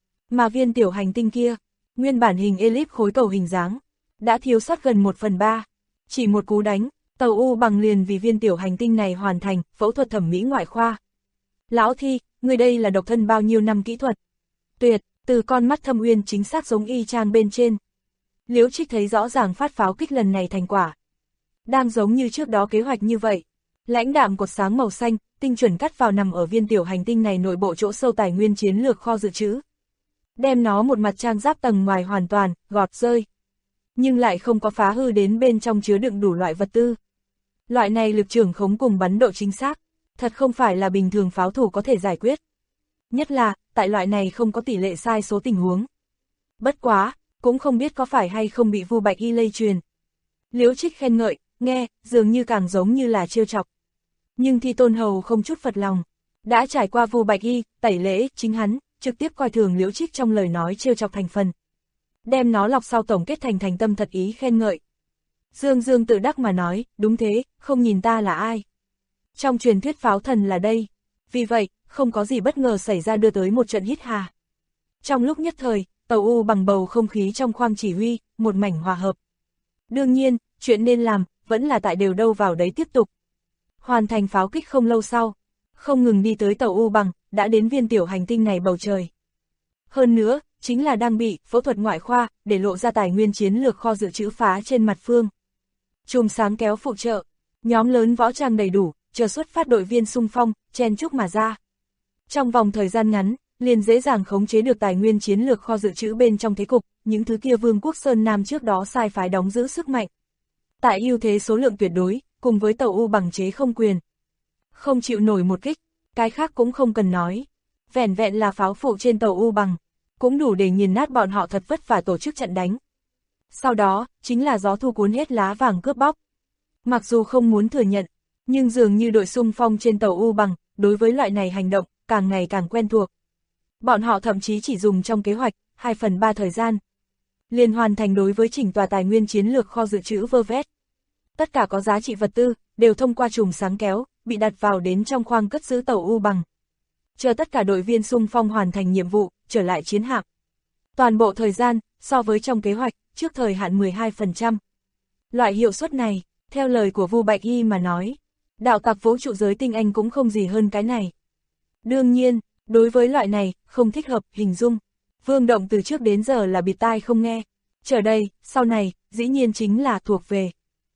Mà viên tiểu hành tinh kia, nguyên bản hình elip khối cầu hình dáng, đã thiếu sót gần 1/3. Chỉ một cú đánh, tàu U bằng liền vì viên tiểu hành tinh này hoàn thành phẫu thuật thẩm mỹ ngoại khoa. Lão Thi, người đây là độc thân bao nhiêu năm kỹ thuật? Tuyệt, từ con mắt thâm uyên chính xác giống y chang bên trên. Liễu Trích thấy rõ ràng phát pháo kích lần này thành quả. Đang giống như trước đó kế hoạch như vậy. Lãnh đạm cột sáng màu xanh, tinh chuẩn cắt vào nằm ở viên tiểu hành tinh này nội bộ chỗ sâu tài nguyên chiến lược kho dự trữ. Đem nó một mặt trang giáp tầng ngoài hoàn toàn, gọt rơi. Nhưng lại không có phá hư đến bên trong chứa đựng đủ loại vật tư. Loại này lực trưởng khống cùng bắn độ chính xác, thật không phải là bình thường pháo thủ có thể giải quyết. Nhất là, tại loại này không có tỷ lệ sai số tình huống. Bất quá, cũng không biết có phải hay không bị Vu Bạch Y lây truyền. Liễu Trích khen ngợi, nghe, dường như càng giống như là trêu chọc. Nhưng Thi Tôn Hầu không chút phật lòng. Đã trải qua Vu Bạch Y, tẩy lễ, chính hắn, trực tiếp coi thường Liễu Trích trong lời nói trêu chọc thành phần. Đem nó lọc sau tổng kết thành thành tâm thật ý khen ngợi. Dương Dương tự đắc mà nói, đúng thế, không nhìn ta là ai. Trong truyền thuyết pháo thần là đây. Vì vậy, không có gì bất ngờ xảy ra đưa tới một trận hít hà. Trong lúc nhất thời, tàu U bằng bầu không khí trong khoang chỉ huy, một mảnh hòa hợp. Đương nhiên, chuyện nên làm, vẫn là tại đều đâu vào đấy tiếp tục. Hoàn thành pháo kích không lâu sau, không ngừng đi tới tàu U bằng, đã đến viên tiểu hành tinh này bầu trời. Hơn nữa, chính là đang bị phẫu thuật ngoại khoa, để lộ ra tài nguyên chiến lược kho dự trữ phá trên mặt phương. Chùm sáng kéo phụ trợ, nhóm lớn võ trang đầy đủ, chờ xuất phát đội viên xung phong, chen chúc mà ra. Trong vòng thời gian ngắn, liền dễ dàng khống chế được tài nguyên chiến lược kho dự trữ bên trong thế cục, những thứ kia Vương quốc Sơn Nam trước đó sai phái đóng giữ sức mạnh. Tại ưu thế số lượng tuyệt đối, cùng với tàu U bằng chế không quyền. Không chịu nổi một kích, cái khác cũng không cần nói. Vẻn vẹn là pháo phụ trên tàu U bằng, cũng đủ để nghiền nát bọn họ thật vất vả tổ chức trận đánh. Sau đó, chính là gió thu cuốn hết lá vàng cướp bóc. Mặc dù không muốn thừa nhận, nhưng dường như đội xung phong trên tàu U bằng, đối với loại này hành động, càng ngày càng quen thuộc. Bọn họ thậm chí chỉ dùng trong kế hoạch, 2/3 thời gian. Liền hoàn thành đối với chỉnh tòa tài nguyên chiến lược kho dự trữ vơ vét. Tất cả có giá trị vật tư, đều thông qua chùm sáng kéo, bị đặt vào đến trong khoang cất giữ tàu U bằng. Chờ tất cả đội viên xung phong hoàn thành nhiệm vụ, trở lại chiến hạm. Toàn bộ thời gian, so với trong kế hoạch, trước thời hạn 12%. Loại hiệu suất này, theo lời của Vu Bạch Y mà nói, đạo tặc vũ trụ giới tinh anh cũng không gì hơn cái này. Đương nhiên, đối với loại này, không thích hợp, hình dung. Vương Động từ trước đến giờ là bịt tai không nghe. Chờ đây, sau này, dĩ nhiên chính là thuộc về.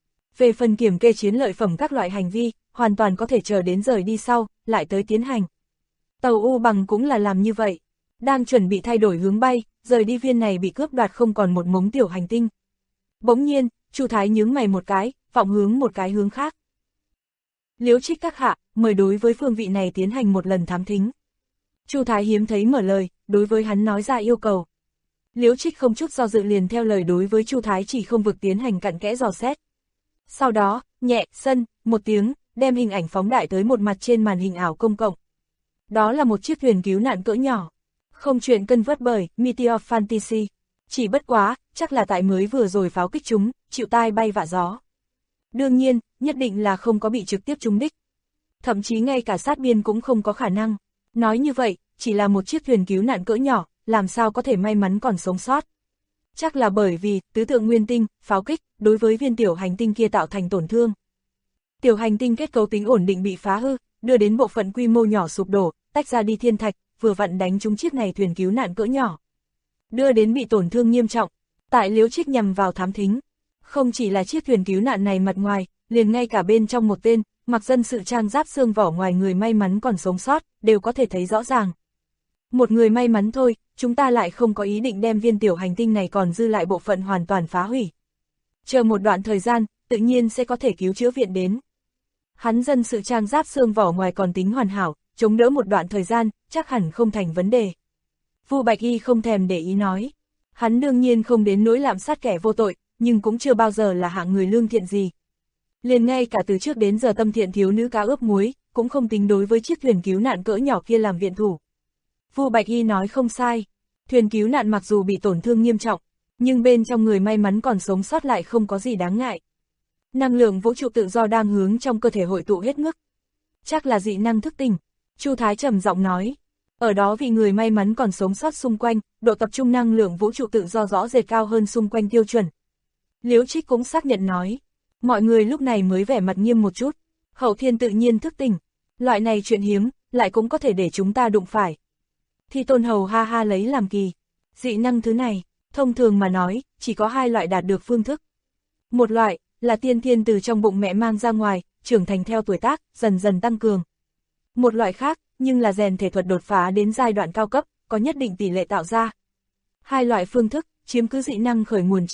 Về phần kiểm kê chiến lợi phẩm các loại hành vi, hoàn toàn có thể chờ đến rời đi sau, lại tới tiến hành. Tàu U bằng cũng là làm như vậy. Đang chuẩn bị thay đổi hướng bay, rời đi viên này bị cướp đoạt không còn một mống tiểu hành tinh. Bỗng nhiên, Chu Thái nhướng mày một cái, vọng hướng một cái hướng khác. Liễu Trích các hạ, mời đối với phương vị này tiến hành một lần thám thính. Chu Thái hiếm thấy mở lời, đối với hắn nói ra yêu cầu. Liễu Trích không chút do dự liền theo lời đối với Chu Thái chỉ không vực tiến hành cặn kẽ dò xét. Sau đó, nhẹ, sân, một tiếng, đem hình ảnh phóng đại tới một mặt trên màn hình ảo công cộng. Đó là một chiếc thuyền cứu nạn cỡ nhỏ. Không chuyện cân vớt bởi Meteor Fantasy. Chỉ bất quá, chắc là tại mới vừa rồi pháo kích chúng, chịu tai bay vạ gió. Đương nhiên, nhất định là không có bị trực tiếp trúng đích. Thậm chí ngay cả sát biên cũng không có khả năng. Nói như vậy, chỉ là một chiếc thuyền cứu nạn cỡ nhỏ, làm sao có thể may mắn còn sống sót. Chắc là bởi vì, tứ tượng nguyên tinh, pháo kích, đối với viên tiểu hành tinh kia tạo thành tổn thương. Tiểu hành tinh kết cấu tính ổn định bị phá hư, đưa đến bộ phận quy mô nhỏ sụp đổ, tách ra đi thiên thạch, vừa vặn đánh trúng chiếc này thuyền cứu nạn cỡ nhỏ. Đưa đến bị tổn thương nghiêm trọng, tại Liễu Trích nhằm vào thám thính. Không chỉ là chiếc thuyền cứu nạn này mặt ngoài, liền ngay cả bên trong một tên, mặc dân sự trang giáp xương vỏ ngoài người may mắn còn sống sót, đều có thể thấy rõ ràng. Một người may mắn thôi, chúng ta lại không có ý định đem viên tiểu hành tinh này còn dư lại bộ phận hoàn toàn phá hủy. Chờ một đoạn thời gian, tự nhiên sẽ có thể cứu chữa viện đến. Hắn dân sự trang giáp xương vỏ ngoài còn tính hoàn hảo, chống đỡ một đoạn thời gian, chắc hẳn không thành vấn đề. Vu Bạch Y không thèm để ý nói. Hắn đương nhiên không đến nỗi lạm sát kẻ vô tội, nhưng cũng chưa bao giờ là hạng người lương thiện gì. Liền ngay cả từ trước đến giờ tâm thiện thiếu nữ cá ướp muối, cũng không tính đối với chiếc thuyền cứu nạn cỡ nhỏ kia làm viện thủ. Vu Bạch Y nói không sai, thuyền cứu nạn mặc dù bị tổn thương nghiêm trọng, nhưng bên trong người may mắn còn sống sót lại không có gì đáng ngại. Năng lượng vũ trụ tự do đang hướng trong cơ thể hội tụ hết mức. Chắc là dị năng thức tỉnh, Chu Thái trầm giọng nói. Ở đó vì người may mắn còn sống sót xung quanh, độ tập trung năng lượng vũ trụ tự do rõ rệt cao hơn xung quanh tiêu chuẩn. Liễu Trích cũng xác nhận nói. Mọi người lúc này mới vẻ mặt nghiêm một chút. Hậu Thiên tự nhiên thức tỉnh. Loại này chuyện hiếm, lại cũng có thể để chúng ta đụng phải. Thi Tôn Hầu ha ha lấy làm kỳ. Dị năng thứ này, thông thường mà nói, chỉ có hai loại đạt được phương thức. Một loại, là tiên thiên từ trong bụng mẹ mang ra ngoài, trưởng thành theo tuổi tác, dần dần tăng cường. Một loại khác, nhưng là rèn thể thuật đột phá đến giai đoạn cao cấp, có nhất định tỷ lệ tạo ra. Hai loại phương thức, chiếm cứ dị năng khởi nguồn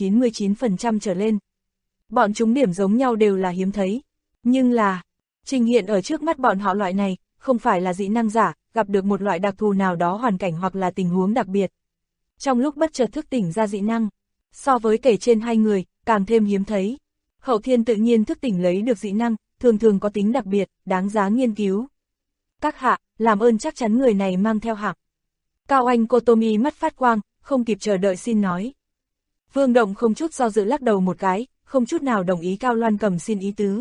99% trở lên. Bọn chúng điểm giống nhau đều là hiếm thấy. Nhưng là, trình hiện ở trước mắt bọn họ loại này, không phải là dị năng giả, gặp được một loại đặc thù nào đó hoàn cảnh hoặc là tình huống đặc biệt. Trong lúc bất chợt thức tỉnh ra dị năng, so với kể trên hai người, càng thêm hiếm thấy. Hậu Thiên tự nhiên thức tỉnh lấy được dị năng, thường thường có tính đặc biệt, đáng giá nghiên cứu. Các hạ, làm ơn chắc chắn người này mang theo hạng. Cao Anh Kotomi mắt phát quang, không kịp chờ đợi xin nói. Vương Động không chút do dự lắc đầu một cái, không chút nào đồng ý Cao Loan Cầm xin ý tứ.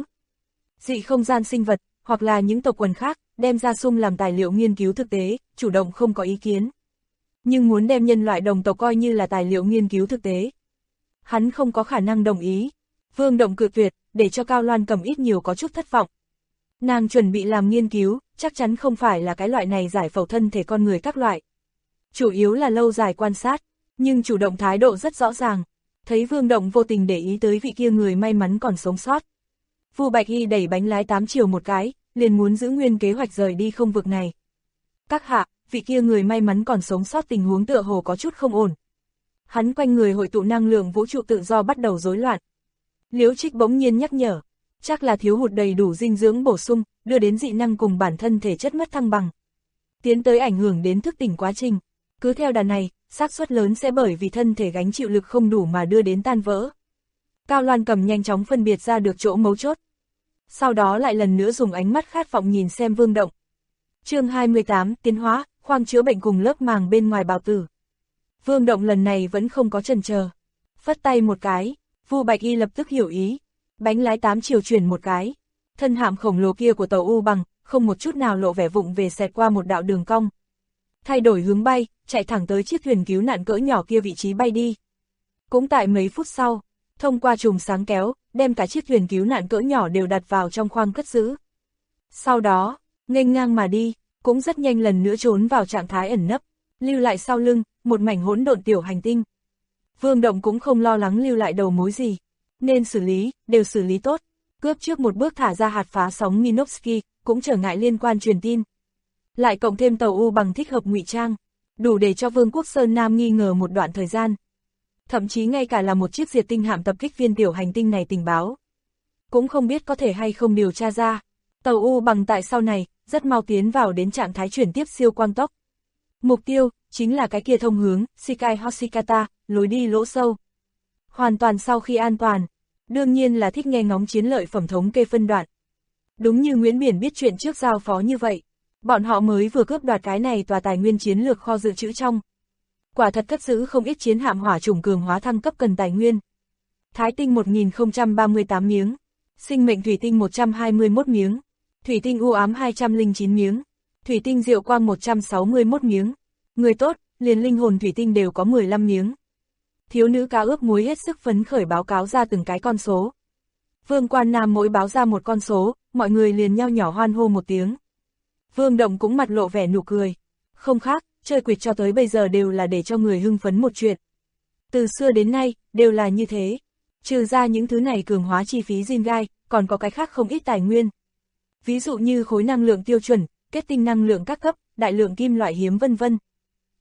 Dị không gian sinh vật, hoặc là những tộc quần khác, đem ra sung làm tài liệu nghiên cứu thực tế, chủ động không có ý kiến. Nhưng muốn đem nhân loại đồng tộc coi như là tài liệu nghiên cứu thực tế, hắn không có khả năng đồng ý. Vương Động cự tuyệt, để cho Cao Loan Cầm ít nhiều có chút thất vọng. Nàng chuẩn bị làm nghiên cứu, chắc chắn không phải là cái loại này giải phẫu thân thể con người các loại. Chủ yếu là lâu dài quan sát, nhưng chủ động thái độ rất rõ ràng. Thấy Vương Động vô tình để ý tới vị kia người may mắn còn sống sót. Vu Bạch Y đẩy bánh lái 8 chiều một cái, liền muốn giữ nguyên kế hoạch rời đi không vực này. Các hạ, vị kia người may mắn còn sống sót tình huống tựa hồ có chút không ổn. Hắn quanh người hội tụ năng lượng vũ trụ tự do bắt đầu rối loạn. Liễu Trích bỗng nhiên nhắc nhở, chắc là thiếu hụt đầy đủ dinh dưỡng bổ sung, đưa đến dị năng cùng bản thân thể chất mất thăng bằng. Tiến tới ảnh hưởng đến thức tỉnh quá trình. Cứ theo đà này, xác suất lớn sẽ bởi vì thân thể gánh chịu lực không đủ mà đưa đến tan vỡ. Cao Loan Cầm nhanh chóng phân biệt ra được chỗ mấu chốt. Sau đó lại lần nữa dùng ánh mắt khát vọng nhìn xem Vương Động. Chương 28, tiến hóa, khoang chữa bệnh cùng lớp màng bên ngoài bào tử. Vương Động lần này vẫn không có chần chờ, phất tay một cái, Vu Bạch Y lập tức hiểu ý, bánh lái 8 chiều chuyển một cái, thân hạm khổng lồ kia của tàu U Bằng, không một chút nào lộ vẻ vụng về xẹt qua một đạo đường cong. Thay đổi hướng bay, chạy thẳng tới chiếc thuyền cứu nạn cỡ nhỏ kia vị trí bay đi. Cũng tại mấy phút sau, thông qua chùm sáng kéo, đem cả chiếc thuyền cứu nạn cỡ nhỏ đều đặt vào trong khoang cất giữ. Sau đó, nghênh ngang mà đi, cũng rất nhanh lần nữa trốn vào trạng thái ẩn nấp, lưu lại sau lưng, một mảnh hỗn độn tiểu hành tinh. Vương Động cũng không lo lắng lưu lại đầu mối gì, nên xử lý, đều xử lý tốt, cướp trước một bước thả ra hạt phá sóng Minovsky, cũng trở ngại liên quan truyền tin. Lại cộng thêm tàu U Bằng thích hợp ngụy trang, đủ để cho Vương quốc Sơn Nam nghi ngờ một đoạn thời gian. Thậm chí ngay cả là một chiếc diệt tinh hạm tập kích viên tiểu hành tinh này tình báo. Cũng không biết có thể hay không điều tra ra, tàu U Bằng tại sau này, rất mau tiến vào đến trạng thái chuyển tiếp siêu quang tốc. Mục tiêu, chính là cái kia thông hướng, Shikai Hoshikata, lối đi lỗ sâu. Hoàn toàn sau khi an toàn, đương nhiên là thích nghe ngóng chiến lợi phẩm thống kê phân đoạn. Đúng như Nguyễn Biển biết chuyện trước giao phó như vậy, bọn họ mới vừa cướp đoạt cái này tòa tài nguyên chiến lược kho dự trữ trong. Quả thật cất giữ không ít chiến hạm hỏa chủng cường hóa thăng cấp cần tài nguyên. Thái tinh 1038 miếng, sinh mệnh thủy tinh 121 miếng, thủy tinh u ám 209 miếng, thủy tinh diệu quang 161 miếng, người tốt, liền linh hồn thủy tinh đều có 15 miếng. Thiếu nữ cá ướp muối hết sức phấn khởi báo cáo ra từng cái con số. Vương Quan Nam mỗi báo ra một con số, mọi người liền nhao nhỏ hoan hô một tiếng. Vương Động cũng mặt lộ vẻ nụ cười. Không khác, chơi quỵt cho tới bây giờ đều là để cho người hưng phấn một chuyện. Từ xưa đến nay, đều là như thế. Trừ ra những thứ này cường hóa chi phí zin gai, còn có cái khác không ít tài nguyên. Ví dụ như khối năng lượng tiêu chuẩn, kết tinh năng lượng các cấp, đại lượng kim loại hiếm vân vân.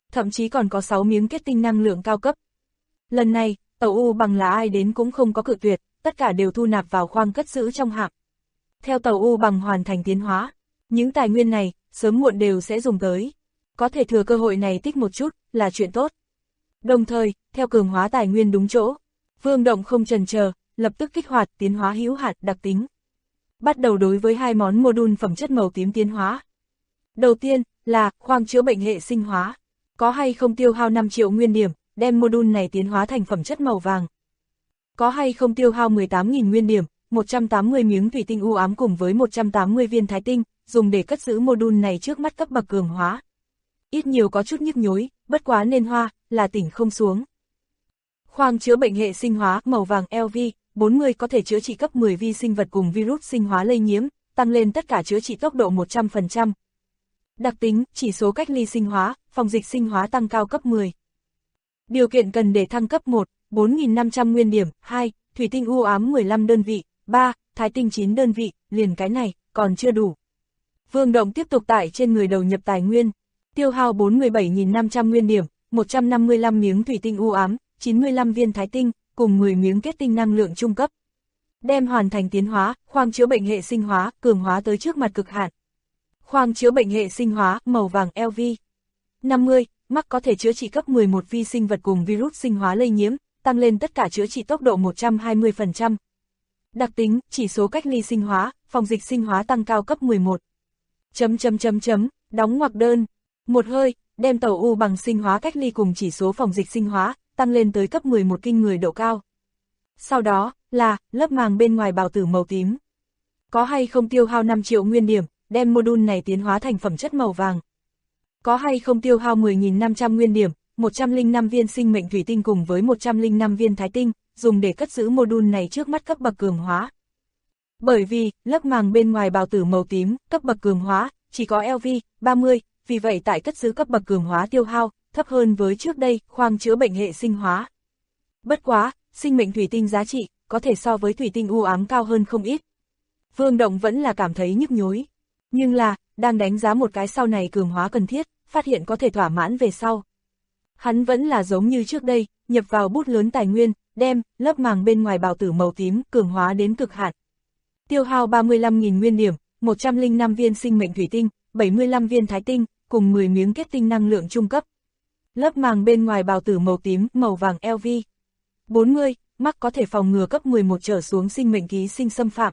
thậm chí còn có 6 miếng kết tinh năng lượng cao cấp. Lần này, tàu U bằng là ai đến cũng không có cự tuyệt, tất cả đều thu nạp vào khoang cất giữ trong hạm. Theo tàu U bằng hoàn thành tiến hóa, những tài nguyên này, sớm muộn đều sẽ dùng tới. Có thể thừa cơ hội này tích một chút, là chuyện tốt. Đồng thời, theo cường hóa tài nguyên đúng chỗ, Vương Động không chần chờ, lập tức kích hoạt tiến hóa hữu hạn đặc tính. Bắt đầu đối với 2 món module phẩm chất màu tím tiến hóa. Đầu tiên, là khoang chữa bệnh hệ sinh hóa. Có hay không tiêu hao 5 triệu nguyên điểm, đem module này tiến hóa thành phẩm chất màu vàng. Có hay không tiêu hao 18.000 nguyên điểm, 180 miếng thủy tinh u ám cùng với 180 viên thái tinh, dùng để cất giữ module này trước mắt cấp bậc cường hóa. Ít nhiều có chút nhức nhối, bất quá nên hoa, là tỉnh không xuống. Khoang chữa bệnh hệ sinh hóa màu vàng LV40 có thể chữa trị cấp 10 vi sinh vật cùng virus sinh hóa lây nhiễm, tăng lên tất cả chữa trị tốc độ 100%. Đặc tính, chỉ số cách ly sinh hóa, phòng dịch sinh hóa tăng cao cấp 10. Điều kiện cần để thăng cấp 1, 4.500 nguyên điểm, 2, thủy tinh u ám 15 đơn vị, 3, thái tinh 9 đơn vị, liền cái này, còn chưa đủ. Vương Động tiếp tục tải trên người đầu nhập tài nguyên, tiêu hao 47.500 nguyên điểm, 155 miếng thủy tinh u ám, 95 viên thái tinh, cùng 10 miếng kết tinh năng lượng trung cấp. Đem hoàn thành tiến hóa, khoang chữa bệnh hệ sinh hóa, cường hóa tới trước mặt cực hạn. Khoang chữa bệnh hệ sinh hóa, màu vàng LV. 50, mắc có thể chữa trị cấp 11 vi sinh vật cùng virus sinh hóa lây nhiễm, tăng lên tất cả chữa trị tốc độ 120%. Đặc tính, chỉ số cách ly sinh hóa, phòng dịch sinh hóa tăng cao cấp 11. Đóng ngoặc đơn. Một hơi, đem tàu U bằng sinh hóa cách ly cùng chỉ số phòng dịch sinh hóa, tăng lên tới cấp 11 kinh người độ cao. Sau đó, là, lớp màng bên ngoài bào tử màu tím. Có hay không tiêu hao 5 triệu nguyên điểm, đem module này tiến hóa thành phẩm chất màu vàng. Có hay không tiêu hao 10.500 nguyên điểm, 105 viên sinh mệnh thủy tinh cùng với 105 viên thái tinh, dùng để cất giữ module này trước mắt cấp bậc cường hóa. Bởi vì, lớp màng bên ngoài bào tử màu tím, cấp bậc cường hóa, chỉ có LV30, vì vậy tại cất giữ cấp bậc cường hóa tiêu hao, thấp hơn với trước đây, khoang chữa bệnh hệ sinh hóa. Bất quá, sinh mệnh thủy tinh giá trị, có thể so với thủy tinh u ám cao hơn không ít. Vương Động vẫn là cảm thấy nhức nhối. Nhưng là, đang đánh giá một cái sau này cường hóa cần thiết, phát hiện có thể thỏa mãn về sau. Hắn vẫn là giống như trước đây, nhập vào bút lớn tài nguyên, đem, lớp màng bên ngoài bào tử màu tím, cường hóa đến cực hạn. Tiêu hao 35.000 nguyên điểm, 105 viên sinh mệnh thủy tinh, 75 viên thái tinh, cùng 10 miếng kết tinh năng lượng trung cấp. Lớp màng bên ngoài bào tử màu tím, màu vàng LV. 40, mắc có thể phòng ngừa cấp 11 trở xuống sinh mệnh ký sinh xâm phạm.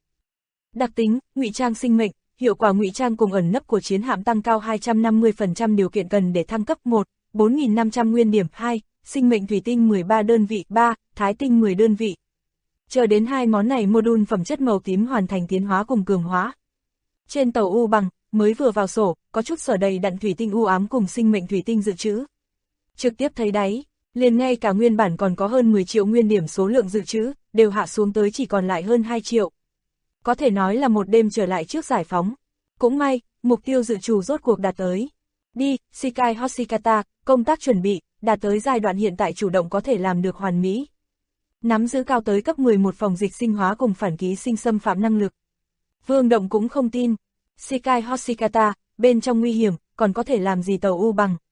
Đặc tính, ngụy trang sinh mệnh, hiệu quả ngụy trang cùng ẩn nấp của chiến hạm tăng cao 250% điều kiện cần để thăng cấp 1, 4.500 nguyên điểm 2, sinh mệnh thủy tinh 13 đơn vị 3, thái tinh 10 đơn vị. Chờ đến 2 món này module phẩm chất màu tím hoàn thành tiến hóa cùng cường hóa. Trên tàu U bằng, mới vừa vào sổ, có chút sở đầy đặn thủy tinh u ám cùng sinh mệnh thủy tinh dự trữ. Trực tiếp thấy đáy, liền ngay cả nguyên bản còn có hơn 10 triệu nguyên điểm số lượng dự trữ, đều hạ xuống tới chỉ còn lại hơn 2 triệu. Có thể nói là một đêm trở lại trước giải phóng. Cũng may, mục tiêu dự trù rốt cuộc đạt tới. Đi, Shikai Hoshikata, công tác chuẩn bị, đạt tới giai đoạn hiện tại chủ động có thể làm được hoàn mỹ. Nắm giữ cao tới cấp 11 phòng dịch sinh hóa cùng phản ký sinh xâm phạm năng lực. Vương Động cũng không tin. Shikai Hoshikata, bên trong nguy hiểm, còn có thể làm gì tàu U bằng.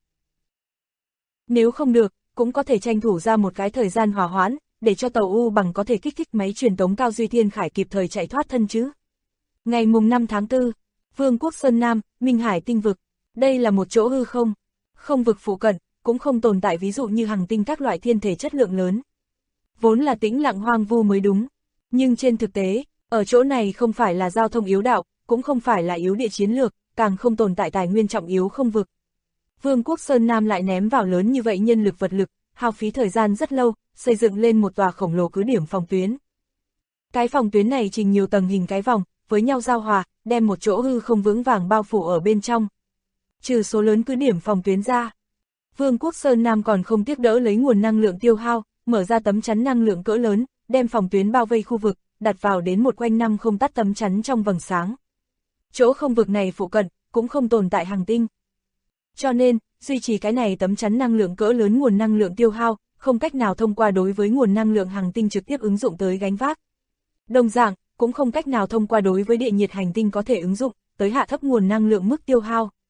Nếu không được, cũng có thể tranh thủ ra một cái thời gian hòa hoãn, để cho tàu U bằng có thể kích thích máy truyền tống Cao Duy Thiên Khải kịp thời chạy thoát thân chứ. Ngày mùng 5 tháng 4, Vương quốc Sơn Nam, Minh Hải tinh vực. Đây là một chỗ hư không. Không vực phụ cận, cũng không tồn tại ví dụ như hành tinh các loại thiên thể chất lượng lớn. Vốn là tĩnh lặng hoang vu mới đúng. Nhưng trên thực tế, ở chỗ này không phải là giao thông yếu đạo, cũng không phải là yếu địa chiến lược, càng không tồn tại tài nguyên trọng yếu không vực. Vương quốc Sơn Nam lại ném vào lớn như vậy nhân lực vật lực, hao phí thời gian rất lâu, xây dựng lên một tòa khổng lồ cứ điểm phòng tuyến. Cái phòng tuyến này trình nhiều tầng hình cái vòng, với nhau giao hòa, đem một chỗ hư không vững vàng bao phủ ở bên trong. Trừ số lớn cứ điểm phòng tuyến ra, Vương quốc Sơn Nam còn không tiếc đỡ lấy nguồn năng lượng tiêu hao, mở ra tấm chắn năng lượng cỡ lớn, đem phòng tuyến bao vây khu vực, đặt vào đến một quanh năm không tắt tấm chắn trong vầng sáng. Chỗ không vực này phụ cận, cũng không tồn tại hành tinh. Cho nên, duy trì cái này tấm chắn năng lượng cỡ lớn nguồn năng lượng tiêu hao, không cách nào thông qua đối với nguồn năng lượng hành tinh trực tiếp ứng dụng tới gánh vác. Đồng dạng, cũng không cách nào thông qua đối với địa nhiệt hành tinh có thể ứng dụng, tới hạ thấp nguồn năng lượng mức tiêu hao.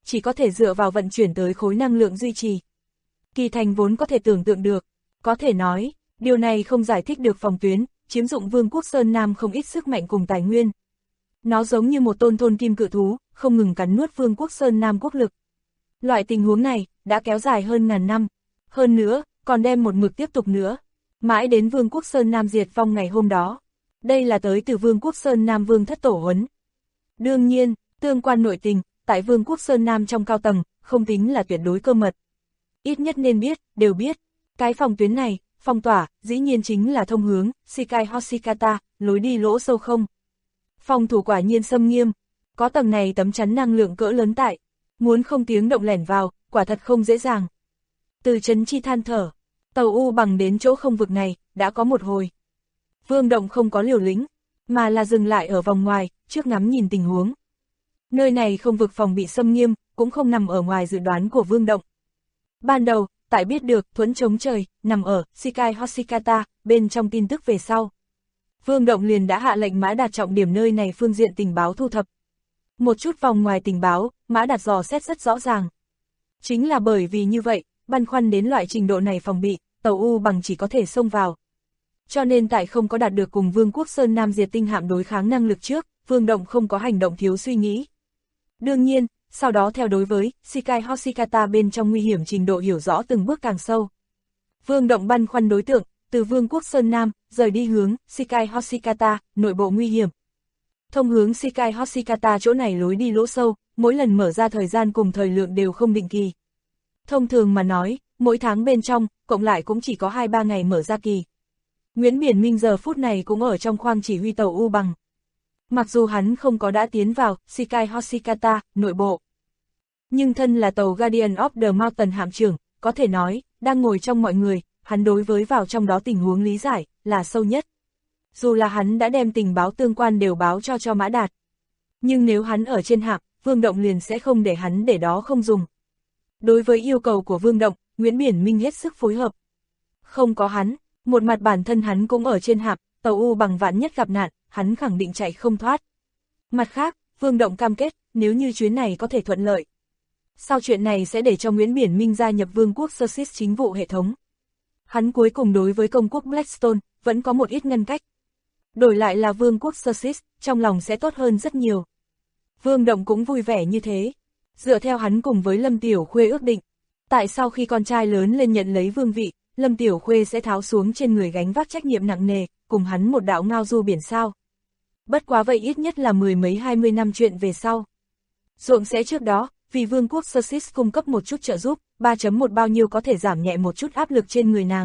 chỉ có thể dựa vào vận chuyển tới khối năng lượng duy trì. Kỳ Thành vốn có thể tưởng tượng được, có thể nói, điều này không giải thích được phòng tuyến, chiếm dụng Vương quốc Sơn Nam không ít sức mạnh cùng tài nguyên. Nó giống như một thôn kim cự thú, không ngừng cắn nuốt Vương quốc Sơn Nam quốc lực. Loại tình huống này, đã kéo dài hơn ngàn năm. Hơn nữa, còn đem một mực tiếp tục nữa. Mãi đến Vương quốc Sơn Nam diệt vong ngày hôm đó. Đây là tới từ Vương quốc Sơn Nam Vương thất tổ huấn. Đương nhiên, tương quan nội tình, tại Vương quốc Sơn Nam trong cao tầng, không tính là tuyệt đối cơ mật. Ít nhất nên biết, đều biết. Cái phòng tuyến này, phong tỏa, dĩ nhiên chính là thông hướng, Shikai Hoshikata, lối đi lỗ sâu không. Phòng thủ quả nhiên xâm nghiêm, có tầng này tấm chắn năng lượng cỡ lớn tại, muốn không tiếng động lẻn vào, quả thật không dễ dàng. Từ Trấn Chi than thở, tàu U bằng đến chỗ không vực này, đã có một hồi. Vương Động không có liều lĩnh, mà là dừng lại ở vòng ngoài, trước ngắm nhìn tình huống. Nơi này không vực phòng bị xâm nghiêm, cũng không nằm ở ngoài dự đoán của Vương Động. Ban đầu, tại biết được thuẫn chống trời, nằm ở Shikai Hoshikata, bên trong tin tức về sau. Vương Động liền đã hạ lệnh Mã Đạt trọng điểm nơi này phương diện tình báo thu thập. Một chút vòng ngoài tình báo, Mã Đạt dò xét rất rõ ràng. Chính là bởi vì như vậy, băn khoăn đến loại trình độ này phòng bị, tàu U bằng chỉ có thể xông vào. Cho nên tại không có đạt được cùng Vương quốc Sơn Nam diệt tinh hạm đối kháng năng lực trước, Vương Động không có hành động thiếu suy nghĩ. Đương nhiên, sau đó theo đối với Shikai Hoshikata bên trong nguy hiểm trình độ hiểu rõ từng bước càng sâu. Vương Động băn khoăn đối tượng, từ Vương quốc Sơn Nam, rời đi hướng Shikai Hoshikata, nội bộ nguy hiểm. Thông hướng Shikai Hoshikata chỗ này lối đi lỗ sâu, mỗi lần mở ra thời gian cùng thời lượng đều không định kỳ. Thông thường mà nói, mỗi tháng bên trong, cộng lại cũng chỉ có 2-3 ngày mở ra kỳ. Nguyễn Biển Minh giờ phút này cũng ở trong khoang chỉ huy tàu U bằng. Mặc dù hắn không có đã tiến vào Shikai Hoshikata, nội bộ. Nhưng thân là tàu Guardian of the Mountain hạm trưởng, có thể nói, đang ngồi trong mọi người, hắn đối với vào trong đó tình huống lý giải, là sâu nhất. Dù là hắn đã đem tình báo tương quan đều báo cho Mã Đạt. Nhưng nếu hắn ở trên hạm, Vương Động liền sẽ không để hắn để đó không dùng. Đối với yêu cầu của Vương Động, Nguyễn Biển Minh hết sức phối hợp. Không có hắn, một mặt bản thân hắn cũng ở trên hạm, tàu U bằng vạn nhất gặp nạn, hắn khẳng định chạy không thoát. Mặt khác, Vương Động cam kết, nếu như chuyến này có thể thuận lợi. Sau chuyện này sẽ để cho Nguyễn Biển Minh gia nhập Vương quốc Xerxes chính vụ hệ thống. Hắn cuối cùng đối với công quốc Blackstone, vẫn có một ít ngăn cách. Đổi lại là Vương quốc Xerxes, trong lòng sẽ tốt hơn rất nhiều. Vương Động cũng vui vẻ như thế. Dựa theo hắn cùng với Lâm Tiểu Khuê ước định. Tại sau khi con trai lớn lên nhận lấy vương vị, Lâm Tiểu Khuê sẽ tháo xuống trên người gánh vác trách nhiệm nặng nề, cùng hắn một đạo ngao du biển sao. Bất quá vậy ít nhất là 10 mấy 20 năm chuyện về sau. Ruộng sẽ trước đó, vì Vương quốc Xerxes cung cấp một chút trợ giúp, 3.1 bao nhiêu có thể giảm nhẹ một chút áp lực trên người nàng.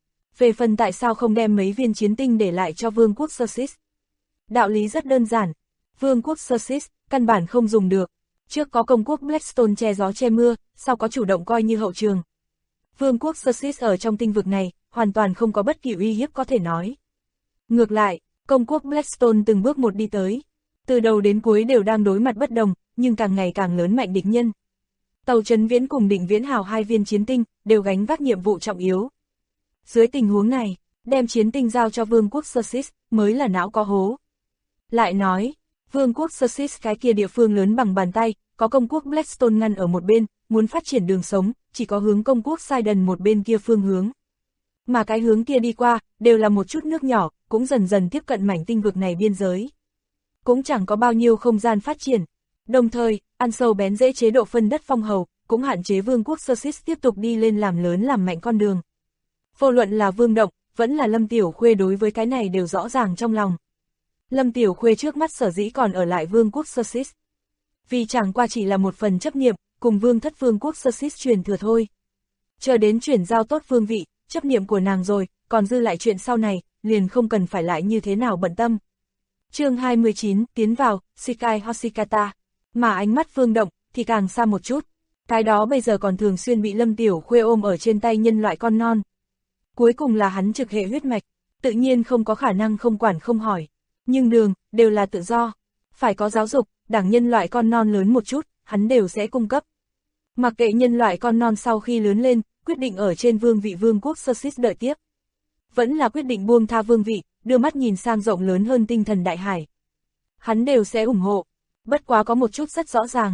Về phần tại sao không đem mấy viên chiến tinh để lại cho Vương quốc Xerxes? Đạo lý rất đơn giản. Vương quốc Xerxes, căn bản không dùng được. Trước có công quốc Blackstone che gió che mưa, sau có chủ động coi như hậu trường. Vương quốc Xerxes ở trong tinh vực này, hoàn toàn không có bất kỳ uy hiếp có thể nói. Ngược lại, công quốc Blackstone từng bước một đi tới. Từ đầu đến cuối đều đang đối mặt bất đồng, nhưng càng ngày càng lớn mạnh địch nhân. Tàu Trấn Viễn cùng Định Viễn Hào 2 viên chiến tinh, đều gánh vác nhiệm vụ trọng yếu. Dưới tình huống này, đem chiến tinh giao cho Vương quốc Xerxes, mới là não có hố. Lại nói, Vương quốc Xerxes cái kia địa phương lớn bằng bàn tay, có công quốc Blackstone ngăn ở một bên, muốn phát triển đường sống, chỉ có hướng công quốc Sidon một bên kia phương hướng. Mà cái hướng kia đi qua, đều là một chút nước nhỏ, cũng dần dần tiếp cận mảnh tinh vực này biên giới. Cũng chẳng có bao nhiêu không gian phát triển. Đồng thời, ăn sâu bén rễ chế độ phân đất phong hầu, cũng hạn chế Vương quốc Xerxes tiếp tục đi lên làm lớn làm mạnh con đường. Vô luận là Vương Động, vẫn là Lâm Tiểu Khuê đối với cái này đều rõ ràng trong lòng. Lâm Tiểu Khuê trước mắt sở dĩ còn ở lại Vương quốc Xerxes. Vì chẳng qua chỉ là một phần chấp niệm, cùng Vương thất Vương quốc Xerxes truyền thừa thôi. Chờ đến chuyển giao tốt vương vị, chấp niệm của nàng rồi, còn dư lại chuyện sau này, liền không cần phải lại như thế nào bận tâm. Chương 29, tiến vào, Shikai Hoshikata. Mà ánh mắt Vương Động, thì càng xa một chút. Cái đó bây giờ còn thường xuyên bị Lâm Tiểu Khuê ôm ở trên tay nhân loại con non. Cuối cùng là hắn trực hệ huyết mạch, tự nhiên không có khả năng không quản không hỏi. Nhưng đường, đều là tự do. Phải có giáo dục, đảng nhân loại con non lớn một chút, hắn đều sẽ cung cấp. Mặc kệ nhân loại con non sau khi lớn lên, quyết định ở trên vương vị Vương quốc Xerxes đợi tiếp. Vẫn là quyết định buông tha vương vị, đưa mắt nhìn sang rộng lớn hơn tinh thần đại hải. Hắn đều sẽ ủng hộ. Bất quá có một chút rất rõ ràng.